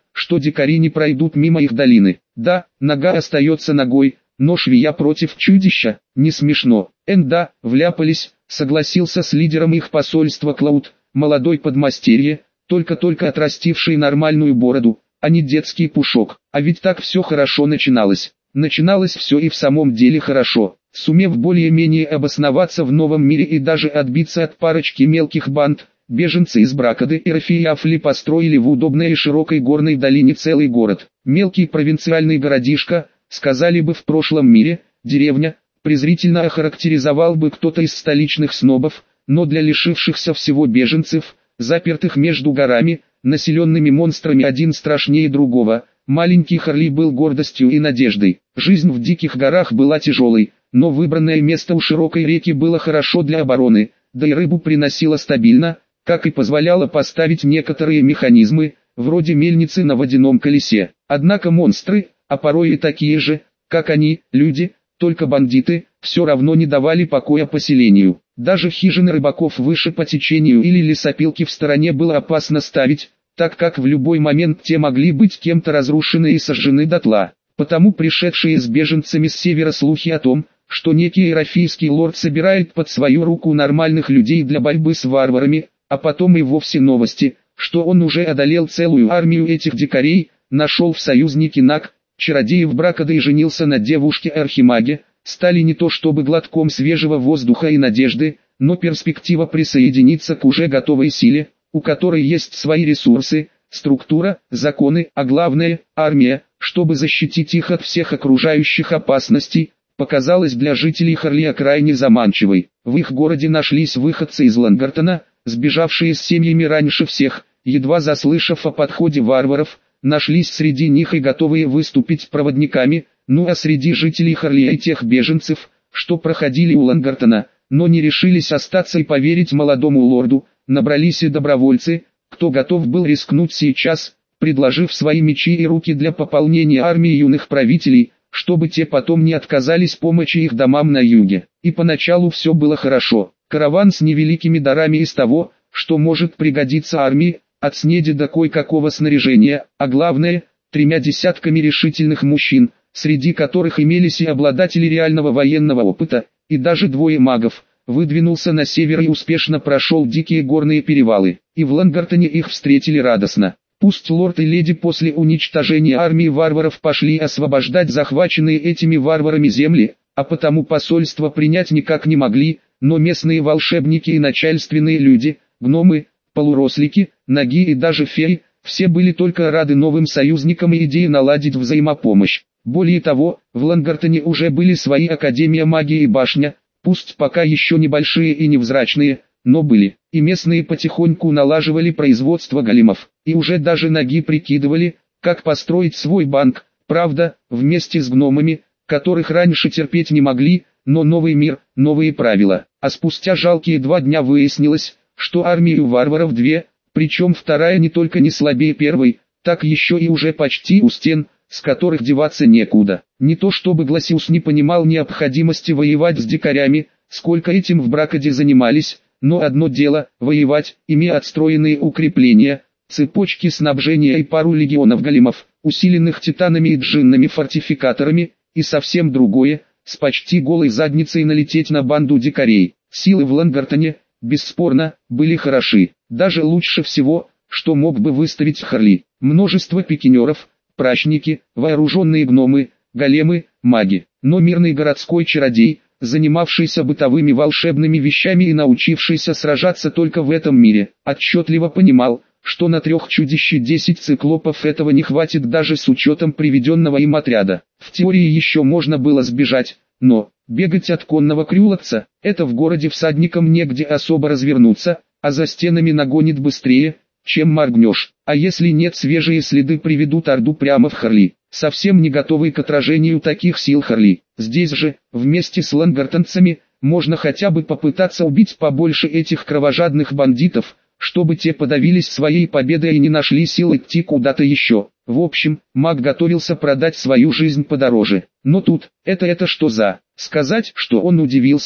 что дикари не пройдут мимо их долины. Да, нога остается ногой, но швея против чудища, не смешно. Эн да, вляпались, согласился с лидером их посольства Клауд, молодой подмастерье, только-только отрастивший нормальную бороду, а не детский пушок. А ведь так все хорошо начиналось. Начиналось все и в самом деле хорошо. Сумев более-менее обосноваться в новом мире и даже отбиться от парочки мелких банд, беженцы из Бракады и Рафиафли построили в удобной и широкой горной долине целый город. Мелкий провинциальный городишко, сказали бы в прошлом мире, деревня, презрительно охарактеризовал бы кто-то из столичных снобов, но для лишившихся всего беженцев, запертых между горами, населенными монстрами один страшнее другого, маленький Харли был гордостью и надеждой. Жизнь в диких горах была тяжелой, но выбранное место у широкой реки было хорошо для обороны, да и рыбу приносило стабильно, как и позволяло поставить некоторые механизмы, вроде мельницы на водяном колесе. Однако монстры, а порой и такие же, как они, люди, только бандиты, все равно не давали покоя поселению. Даже хижины рыбаков выше по течению или лесопилки в стороне было опасно ставить, так как в любой момент те могли быть кем-то разрушены и сожжены дотла. Потому пришедшие с беженцами с севера слухи о том, что некий эрафийский лорд собирает под свою руку нормальных людей для борьбы с варварами, а потом и вовсе новости, что он уже одолел целую армию этих дикарей, нашел в союзнике Наг, чародеев Бракады и женился на девушке-архимаге, стали не то чтобы глотком свежего воздуха и надежды, но перспектива присоединиться к уже готовой силе, у которой есть свои ресурсы, структура, законы, а главное, армия, чтобы защитить их от всех окружающих опасностей, показалась для жителей Харлия крайне заманчивой. В их городе нашлись выходцы из Лангартона, сбежавшие с семьями раньше всех, едва заслышав о подходе варваров, нашлись среди них и готовые выступить проводниками, ну а среди жителей Харлия и тех беженцев, что проходили у Лангартона, но не решились остаться и поверить молодому лорду, набрались и добровольцы, кто готов был рискнуть сейчас, предложив свои мечи и руки для пополнения армии юных правителей, чтобы те потом не отказались помощи их домам на юге. И поначалу все было хорошо. Караван с невеликими дарами из того, что может пригодиться армии, от снеди до кое-какого снаряжения, а главное, тремя десятками решительных мужчин, среди которых имелись и обладатели реального военного опыта, и даже двое магов, выдвинулся на север и успешно прошел дикие горные перевалы, и в Лангартоне их встретили радостно. Пусть лорд и леди после уничтожения армии варваров пошли освобождать захваченные этими варварами земли, а потому посольство принять никак не могли, но местные волшебники и начальственные люди, гномы, полурослики, наги и даже феи, все были только рады новым союзникам и идее наладить взаимопомощь. Более того, в Лангартоне уже были свои Академия магии и башня, пусть пока еще небольшие и невзрачные, но были, и местные потихоньку налаживали производство големов, и уже даже наги прикидывали, как построить свой банк, правда, вместе с гномами, которых раньше терпеть не могли, но новый мир, новые правила. А спустя жалкие два дня выяснилось, что армию варваров две, причем вторая не только не слабее первой, так еще и уже почти у стен, с которых деваться некуда. Не то чтобы Гласиус не понимал необходимости воевать с дикарями, сколько этим в Бракаде занимались, но одно дело – воевать, имея отстроенные укрепления, цепочки снабжения и пару легионов големов, усиленных титанами и джиннами фортификаторами, и совсем другое – с почти голой задницей налететь на банду дикарей. Силы в Лангартоне, бесспорно, были хороши, даже лучше всего, что мог бы выставить Харли. Множество пикинеров, прачники, вооруженные гномы, големы, маги. Но мирный городской чародей, занимавшийся бытовыми волшебными вещами и научившийся сражаться только в этом мире, отчетливо понимал, что на трех чудищ и десять циклопов этого не хватит даже с учетом приведенного им отряда. В теории еще можно было сбежать, но бегать от конного крюлотца – это в городе всадникам негде особо развернуться, а за стенами нагонит быстрее, чем моргнешь. А если нет, свежие следы приведут орду прямо в Харли, совсем не готовый к отражению таких сил Харли. Здесь же, вместе с лангартонцами, можно хотя бы попытаться убить побольше этих кровожадных бандитов, чтобы те подавились своей победой и не нашли сил идти куда-то еще. В общем, маг готовился продать свою жизнь подороже. Но тут, это это что за? Сказать, что он удивился,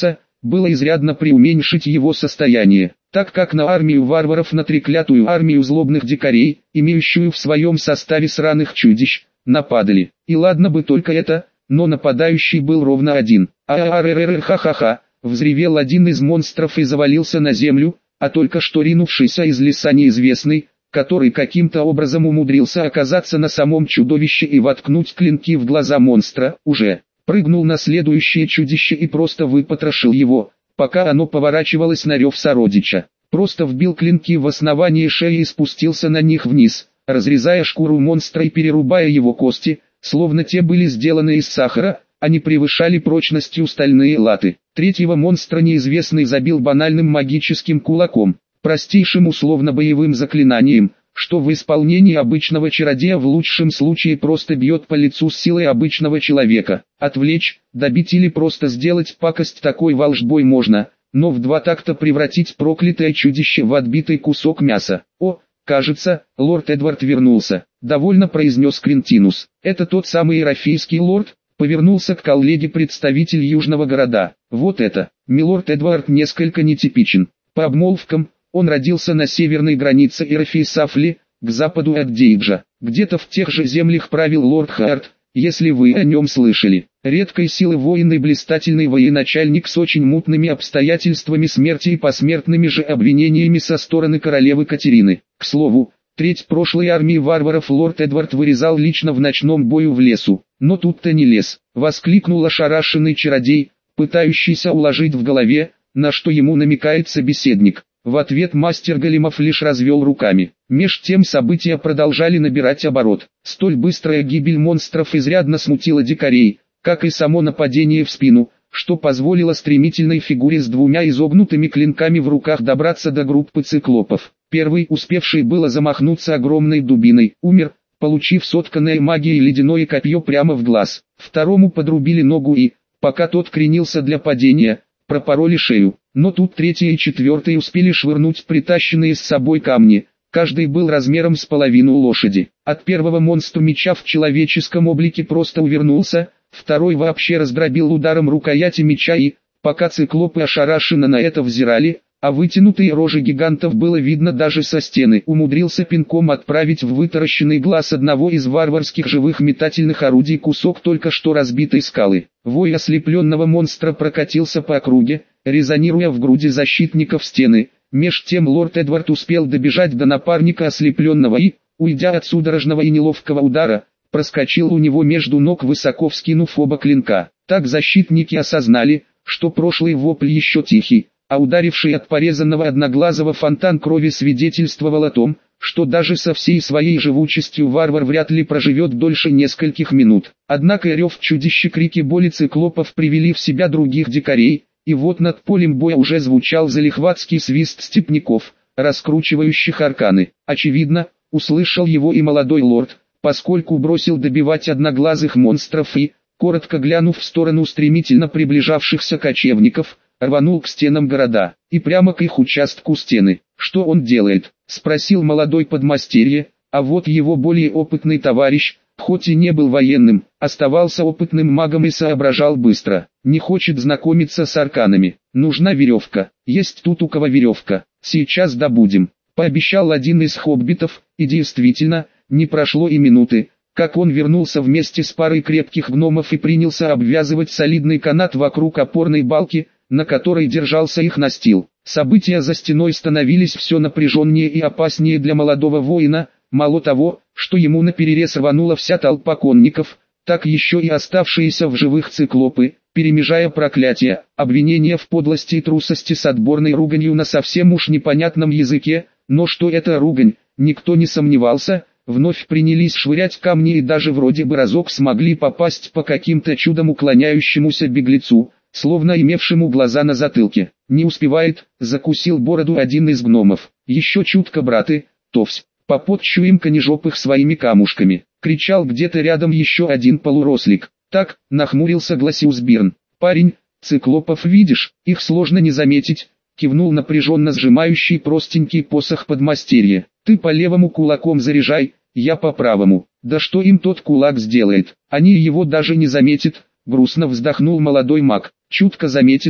было изрядно преуменьшить его состояние, так как на армию варваров, на треклятую армию злобных дикарей, имеющую в своем составе сраных чудищ, нападали. И ладно бы только это, но нападающий был ровно один. А-а-р-р-р-ха-ха-ха, взревел один из монстров и завалился на землю, а только что ринувшийся из леса неизвестный, который каким-то образом умудрился оказаться на самом чудовище и воткнуть клинки в глаза монстра, уже прыгнул на следующее чудище и просто выпотрошил его, пока оно поворачивалось на рев сородича. Просто вбил клинки в основание шеи и спустился на них вниз, разрезая шкуру монстра и перерубая его кости, словно те были сделаны из сахара, а не превышали прочностью стальные латы. Третьего монстра неизвестный забил банальным магическим кулаком, простейшим условно-боевым заклинанием, что в исполнении обычного чародея в лучшем случае просто бьет по лицу с силой обычного человека. Отвлечь, добить или просто сделать пакость такой волшбой можно, но в два такта превратить проклятое чудище в отбитый кусок мяса. О, кажется, лорд Эдвард вернулся, довольно произнес Квинтинус. Это тот самый ирофийский лорд? Повернулся к коллеге представитель южного города. Вот это, милорд Эдвард несколько нетипичен. По обмолвкам, он родился на северной границе Ирофейсафли, к западу от Дейджа. Где-то в тех же землях правил лорд Харт, если вы о нем слышали. Редкой силы воин и блистательный военачальник с очень мутными обстоятельствами смерти и посмертными же обвинениями со стороны королевы Катерины. К слову, треть прошлой армии варваров лорд Эдвард вырезал лично в ночном бою в лесу. Но тут-то не лес, воскликнул ошарашенный чародей, пытающийся уложить в голове, на что ему намекает собеседник. В ответ мастер големов лишь развел руками. Меж тем события продолжали набирать оборот. Столь быстрая гибель монстров изрядно смутила дикарей, как и само нападение в спину, что позволило стремительной фигуре с двумя изогнутыми клинками в руках добраться до группы циклопов. Первый, успевший было замахнуться огромной дубиной, умер, получив сотканное магией ледяное копье прямо в глаз. Второму подрубили ногу и, пока тот кренился для падения, пропороли шею. Но тут третий и четвертый успели швырнуть притащенные с собой камни, каждый был размером с половину лошади. От первого монстра меча в человеческом облике просто увернулся, второй вообще раздробил ударом рукояти меча и, пока циклопы ошарашенно на это взирали, а вытянутые рожи гигантов было видно даже со стены, умудрился пинком отправить в вытаращенный глаз одного из варварских живых метательных орудий кусок только что разбитой скалы. Вой ослепленного монстра прокатился по округе, резонируя в груди защитников стены. Меж тем лорд Эдвард успел добежать до напарника ослепленного и, уйдя от судорожного и неловкого удара, проскочил у него между ног, высоко вскинув оба клинка. Так защитники осознали, что прошлый вопль еще тихий, а ударивший от порезанного одноглазого фонтан крови свидетельствовал о том, что даже со всей своей живучестью варвар вряд ли проживет дольше нескольких минут. Однако рев чудища, крики боли циклопов привели в себя других дикарей, и вот над полем боя уже звучал залихватский свист степняков, раскручивающих арканы. Очевидно, услышал его и молодой лорд, поскольку бросил добивать одноглазых монстров и, коротко глянув в сторону стремительно приближавшихся кочевников, рванул к стенам города, и прямо к их участку стены. «Что он делает?» — спросил молодой подмастерье, а вот его более опытный товарищ, хоть и не был военным, оставался опытным магом и соображал быстро. Не хочет знакомиться с арканами. Нужна веревка. Есть тут у кого веревка. Сейчас добудем. Пообещал один из хоббитов, и действительно, не прошло и минуты, как он вернулся вместе с парой крепких гномов и принялся обвязывать солидный канат вокруг опорной балки, на которой держался их настил. События за стеной становились все напряженнее и опаснее для молодого воина. Мало того, что ему наперерез рванула вся толпа конников, так еще и оставшиеся в живых циклопы, перемежая проклятия, обвинения в подлости и трусости с отборной руганью на совсем уж непонятном языке, но что это ругань, никто не сомневался, вновь принялись швырять камни и даже вроде бы разок смогли попасть по каким-то чудом уклоняющемуся беглецу, словно имевшему глаза на затылке. «Не успевает», — закусил бороду один из гномов. «Еще чутко, браты, товсь, попотчу им конежопых своими камушками», — кричал где-то рядом еще один полурослик. «Так», — нахмурился Гласиус Бирн. «Парень, циклопов видишь, их сложно не заметить», — кивнул напряженно сжимающий простенький посох подмастерье. «Ты по левому кулаком заряжай, я по правому». «Да что им тот кулак сделает? Они его даже не заметят», — грустно вздохнул молодой маг. «Чутко заметит,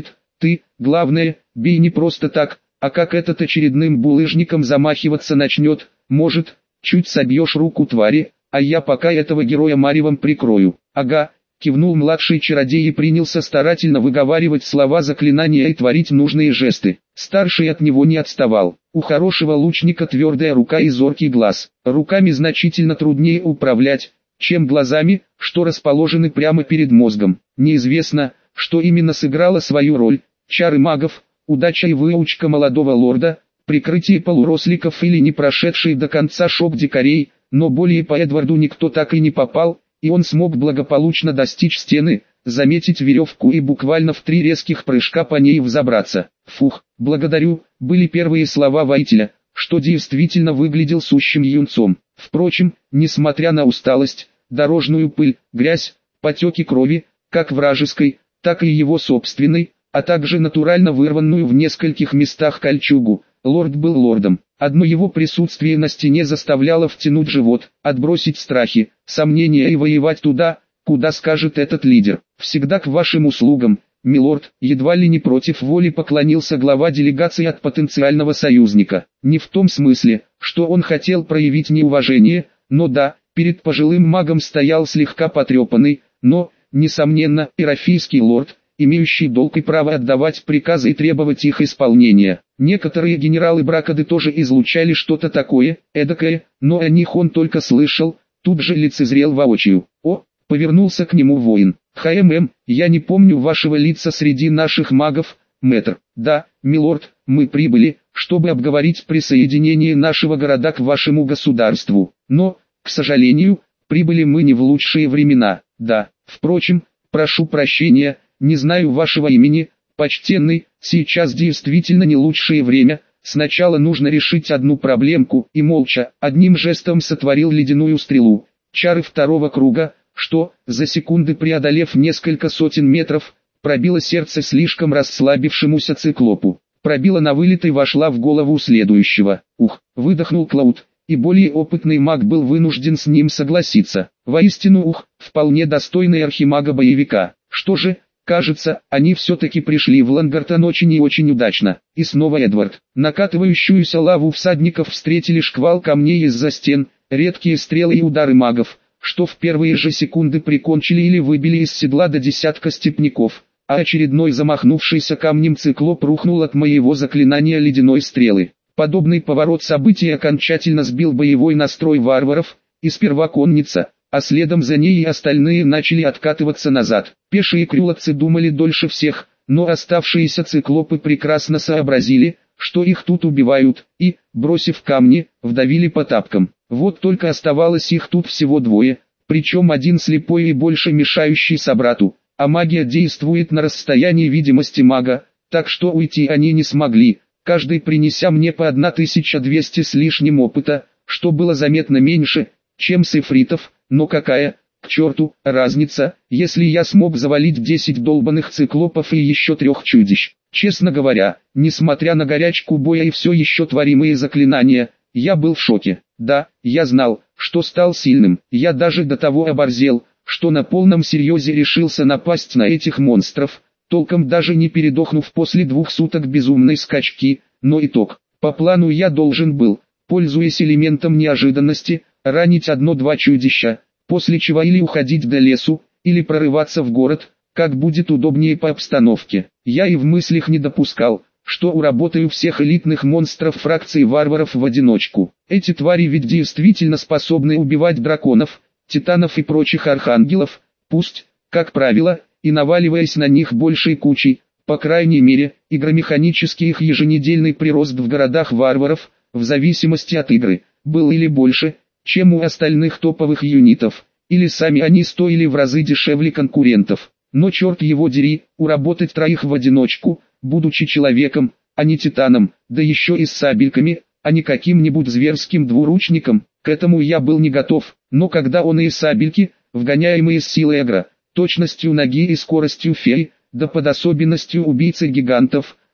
Ты, главное, бей не просто так, а как этот очередным булыжником замахиваться начнет, может, чуть собьешь руку твари, а я пока этого героя маревом прикрою. Ага, кивнул младший чародей и принялся старательно выговаривать слова заклинания и творить нужные жесты. Старший от него не отставал. У хорошего лучника твердая рука и зоркий глаз. Руками значительно труднее управлять, чем глазами, что расположены прямо перед мозгом. Неизвестно, что именно сыграло свою роль: чары магов, удача и выучка молодого лорда, прикрытие полуросликов или не прошедший до конца шок дикарей, но более по Эдварду никто так и не попал, и он смог благополучно достичь стены, заметить веревку и буквально в три резких прыжка по ней взобраться. «Фух, благодарю», были первые слова воителя, что действительно выглядел сущим юнцом. Впрочем, несмотря на усталость, дорожную пыль, грязь, потеки крови, как вражеской, так и его собственной, а также натурально вырванную в нескольких местах кольчугу, лорд был лордом. Одно его присутствие на стене заставляло втянуть живот, отбросить страхи, сомнения и воевать туда, куда скажет этот лидер. «Всегда к вашим услугам, милорд», едва ли не против воли поклонился глава делегации от потенциального союзника. Не в том смысле, что он хотел проявить неуважение, но да, перед пожилым магом стоял слегка потрепанный, но, несомненно, эрафийский лорд, имеющий долг и право отдавать приказы и требовать их исполнения. Некоторые генералы Бракады тоже излучали что-то такое, эдакое, но о них он только слышал, тут же лицезрел воочию. «О!» — повернулся к нему воин. «ХММ, я не помню вашего лица среди наших магов, мэтр». «Да, милорд, мы прибыли, чтобы обговорить присоединение нашего города к вашему государству. Но, к сожалению, прибыли мы не в лучшие времена. Да, впрочем, прошу прощения, не знаю вашего имени, почтенный, сейчас действительно не лучшее время, сначала нужно решить одну проблемку», и молча, одним жестом сотворил ледяную стрелу, чары второго круга, что, за секунды преодолев несколько сотен метров, пробило сердце слишком расслабившемуся циклопу. Пробила на вылет и вошла в голову следующего. «Ух!» — выдохнул Клауд, и более опытный маг был вынужден с ним согласиться. Воистину ух, вполне достойный архимага-боевика. Что же, кажется, они все-таки пришли в Лангартон очень и очень удачно. И снова Эдвард. Накатывающуюся лаву всадников встретили шквал камней из-за стен, редкие стрелы и удары магов, что в первые же секунды прикончили или выбили из седла до десятка степняков, а очередной замахнувшийся камнем циклоп рухнул от моего заклинания ледяной стрелы. Подобный поворот событий окончательно сбил боевой настрой варваров, и сперва конница, а следом за ней и остальные начали откатываться назад. Пешие крюловцы думали дольше всех, но оставшиеся циклопы прекрасно сообразили, что их тут убивают, и, бросив камни, вдавили по тапкам. Вот только оставалось их тут всего двое, причем один слепой и больше мешающий собрату, а магия действует на расстоянии видимости мага, так что уйти они не смогли, каждый принеся мне по тысяча двести с лишним опыта, что было заметно меньше, чем с эфритов, но какая, к черту, разница, если я смог завалить десять долбанных циклопов и еще трех чудищ. Честно говоря, несмотря на горячку боя и все еще творимые заклинания, я был в шоке. Да, я знал, что стал сильным, я даже до того оборзел, что на полном серьезе решился напасть на этих монстров, толком даже не передохнув после двух суток безумной скачки, но итог. По плану я должен был, пользуясь элементом неожиданности, ранить одно-два чудища, после чего или уходить до лесу, или прорываться в город, как будет удобнее по обстановке. Я и в мыслях не допускал, что уработаю всех элитных монстров фракции варваров в одиночку. Эти твари ведь действительно способны убивать драконов, титанов и прочих архангелов, пусть, как правило, и наваливаясь на них большей кучей, по крайней мере, игромеханический их еженедельный прирост в городах варваров, в зависимости от игры, был или больше, чем у остальных топовых юнитов, или сами они стоили в разы дешевле конкурентов. Но черт его дери, уработать троих в одиночку, будучи человеком, а не титаном, да еще и с сабельками, а не каким-нибудь зверским двуручником, к этому я был не готов, но когда он и сабельки, вгоняемые с силой агро, точностью ноги и скоростью феи, да под особенностью убийцы гигантов,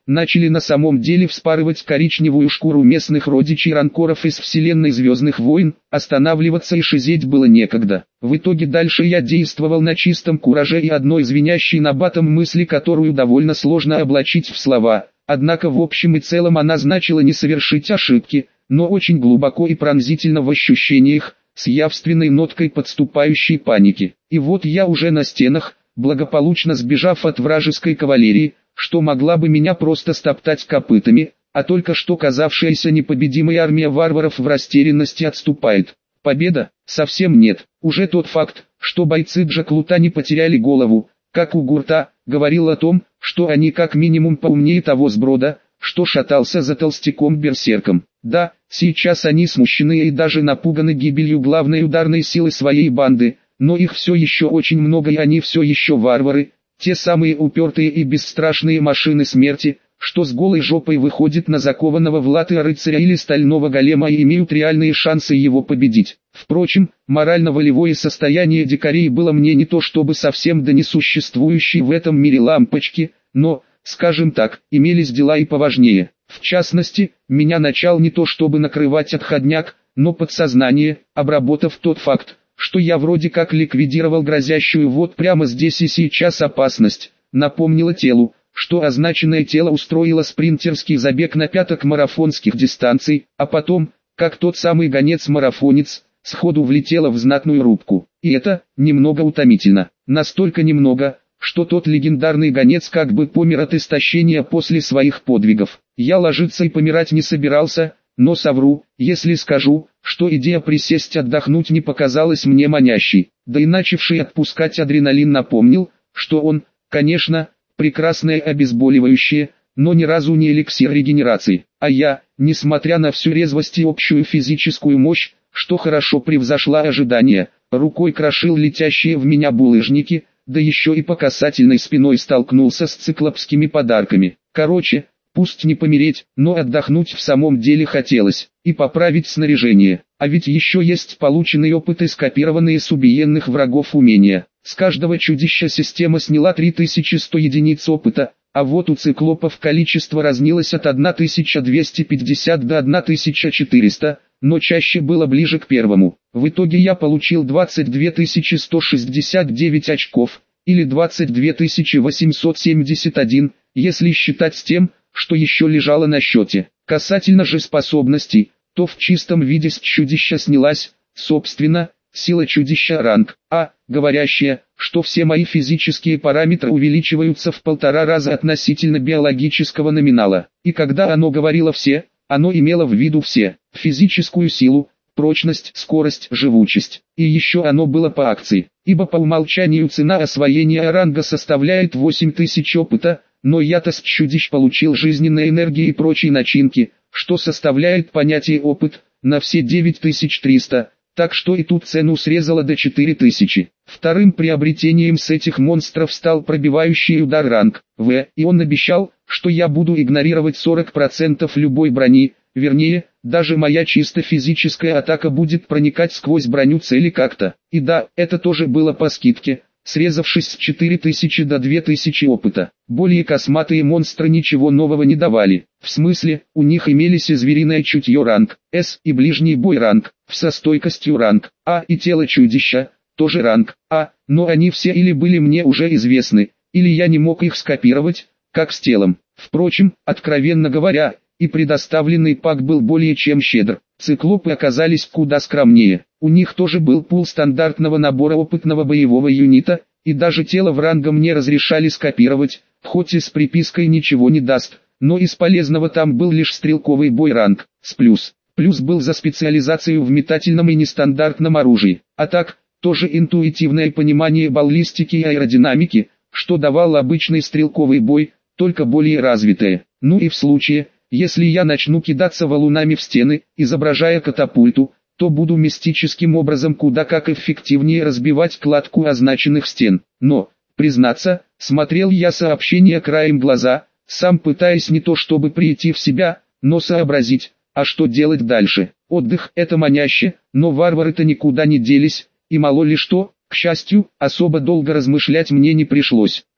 начали на самом деле вспарывать коричневую шкуру местных родичей ранкоров из вселенной Звездных войн, останавливаться и шизеть было некогда. В итоге дальше я действовал на чистом кураже и одной звенящей набатом мысли, которую довольно сложно облачить в слова, однако в общем и целом она значила не совершить ошибки, но очень глубоко и пронзительно в ощущениях, с явственной ноткой подступающей паники. И вот я уже на стенах, благополучно сбежав от вражеской кавалерии, что могла бы меня просто стоптать копытами, а только что казавшаяся непобедимой армия варваров в растерянности отступает. Победа? Совсем нет. Уже тот факт, что бойцы Джаклута не потеряли голову, как у Гурта, говорил о том, что они как минимум поумнее того сброда, что шатался за толстяком-берсерком. Да, сейчас они смущены и даже напуганы гибелью главной ударной силы своей банды, но их все еще очень много и они все еще варвары, те самые упертые и бесстрашные машины смерти, что с голой жопой выходят на закованного в латы рыцаря или стального голема и имеют реальные шансы его победить. Впрочем, морально-волевое состояние дикарей было мне не то чтобы совсем до несуществующей в этом мире лампочки, но, скажем так, имелись дела и поважнее. В частности, меня начал не то чтобы накрывать отходняк, но подсознание, обработав тот факт, что я вроде как ликвидировал грозящую вот прямо здесь и сейчас опасность, напомнило телу, что означенное тело устроило спринтерский забег на пяток марафонских дистанций, а потом, как тот самый гонец-марафонец, сходу влетело в знатную рубку. И это немного утомительно, настолько немного, что тот легендарный гонец как бы помер от истощения после своих подвигов. Я ложиться и помирать не собирался, но совру, если скажу, что идея присесть отдохнуть не показалась мне манящей. Да и начавший отпускать адреналин напомнил, что он, конечно, прекрасное обезболивающее, но ни разу не эликсир регенерации. А я, несмотря на всю резвость и общую физическую мощь, что хорошо превзошла ожидания, рукой крошил летящие в меня булыжники, да еще и по касательной спиной столкнулся с циклопскими подарками. Короче, пусть не помереть, но отдохнуть в самом деле хотелось, и поправить снаряжение. А ведь еще есть полученный опыт и скопированные с убиенных врагов умения. С каждого чудища система сняла три тысячи сто единиц опыта, а вот у циклопов количество разнилось от тысячи двухсот пятидесяти до тысячи четырёхсот, но чаще было ближе к первому. В итоге я получил двадцать две тысячи сто шестьдесят девять очков, или двадцать две тысячи восемьсот семьдесят один, если считать с тем, что еще лежало на счете. Касательно же способностей, то в чистом виде с чудища снялась, собственно, сила чудища ранг А, говорящая, что все мои физические параметры увеличиваются в полтора раза относительно биологического номинала. И когда оно говорило «все», оно имело в виду все: физическую силу, прочность, скорость, живучесть. И еще оно было по акции, ибо по умолчанию цена освоения ранга составляет восемь тысяч опыта, но я-то с чудищ получил жизненной энергии и прочей начинки, что составляет понятие опыт, на все девять тысяч триста, так что и тут цену срезало до четыре тысячи. Вторым приобретением с этих монстров стал пробивающий удар ранг В, и он обещал, что я буду игнорировать сорок процентов любой брони, вернее, даже моя чисто физическая атака будет проникать сквозь броню цели как-то. И да, это тоже было по скидке, срезавшись с четыре тысячи до двух тысяч опыта. Более косматые монстры ничего нового не давали. В смысле, у них имелись и звериное чутье ранг С, и ближний бой ранг В со стойкостью ранг А, и тело чудища, тоже ранг А, но они все или были мне уже известны, или я не мог их скопировать, как с телом. Впрочем, откровенно говоря, и предоставленный пак был более чем щедр. Циклопы оказались куда скромнее. У них тоже был пул стандартного набора опытного боевого юнита, и даже тело в ранга мне разрешали скопировать, хоть и с припиской ничего не даст, но из полезного там был лишь стрелковый бой ранг с плюс. Плюс был за специализацию в метательном и нестандартном оружии, а так, тоже интуитивное понимание баллистики и аэродинамики, что давал обычный стрелковый бой, только более развитое. Ну и в случае, если я начну кидаться валунами в стены, изображая катапульту, то буду мистическим образом куда как эффективнее разбивать кладку означенных стен. Но, признаться, смотрел я сообщение краем глаза, сам пытаясь не то чтобы прийти в себя, но сообразить, а что делать дальше. Отдых — это маняще, но варвары-то никуда не делись, и мало ли что, к счастью, особо долго размышлять мне не пришлось. Ай,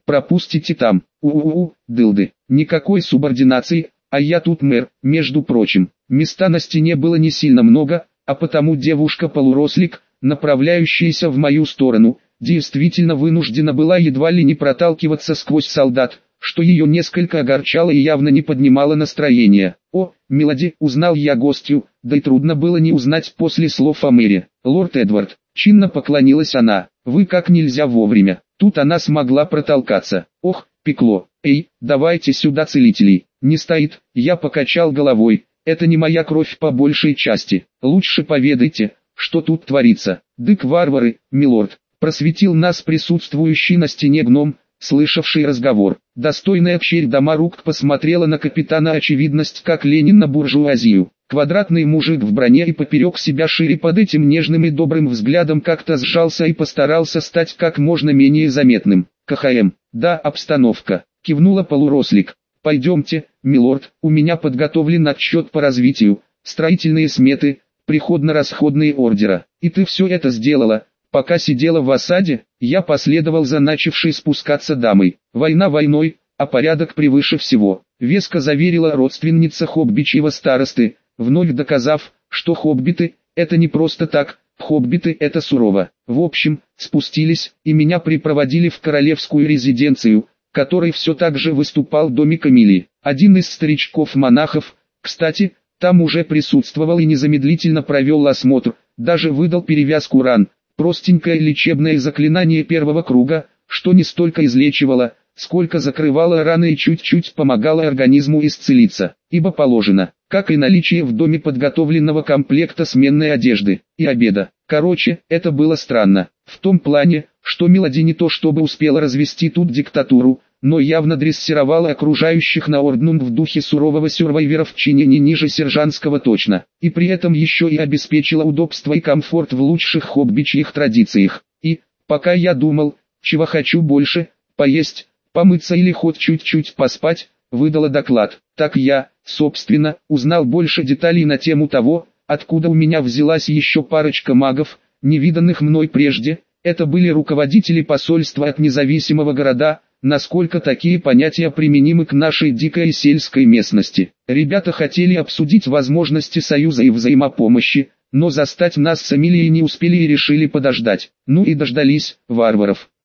пропустите там. У-у-у, дылды. Никакой субординации, а я тут мэр, между прочим. Места на стене было не сильно много, а потому девушка-полурослик, направляющаяся в мою сторону, действительно вынуждена была едва ли не проталкиваться сквозь солдат, что ее несколько огорчало и явно не поднимало настроение. «О, милади», узнал я гостью, да и трудно было не узнать после слов о мэре. «Лорд Эдвард», чинно поклонилась она, — «вы как нельзя вовремя». Тут она смогла протолкаться. «Ох, пекло, эй, давайте сюда целителей». «Не стоит», я покачал головой, — «это не моя кровь по большей части. Лучше поведайте, что тут творится». «Дык варвары, милорд», просветил нас присутствующий на стене гном, слышавший разговор. Достойная черь Дамарук посмотрела на капитана очевидность как Ленин на буржуазию. Квадратный мужик в броне и поперек себя шире под этим нежным и добрым взглядом как-то сжался и постарался стать как можно менее заметным. «КХМ, да, обстановка», кивнула полурослик. «Пойдемте, милорд, у меня подготовлен отчет по развитию, строительные сметы, приходно-расходные ордера. И ты все это сделала?» Пока сидела в осаде, я последовал за начавшей спускаться дамой. «Война войной, а порядок превыше всего», веско заверила родственница хоббичьего старосты, вновь доказав, что хоббиты – это не просто так, хоббиты – это сурово. В общем, спустились, и меня припроводили в королевскую резиденцию, которой все так же выступал домик Эмилии. Один из старичков-монахов, кстати, там уже присутствовал и незамедлительно провел осмотр, даже выдал перевязку ран. Простенькое лечебное заклинание первого круга, что не столько излечивало, сколько закрывало раны и чуть-чуть помогало организму исцелиться, ибо положено, как и наличие в доме подготовленного комплекта сменной одежды и обеда. Короче, это было странно, в том плане, что Мелоди не то чтобы успела развести тут диктатуру, но явно дрессировала окружающих на Орднум в духе сурового сюрвайвера в чине не ниже сержантского точно, и при этом еще и обеспечила удобство и комфорт в лучших хоббичьих традициях. И, пока я думал, чего хочу больше, поесть, помыться или хоть чуть-чуть поспать, выдала доклад. Так я, собственно, узнал больше деталей на тему того, откуда у меня взялась еще парочка магов, невиданных мной прежде. Это были руководители посольства от независимого города, насколько такие понятия применимы к нашей дикой сельской местности. Ребята хотели обсудить возможности союза и взаимопомощи, но застать нас с Эмилией не успели и решили подождать. Ну и дождались, варваров.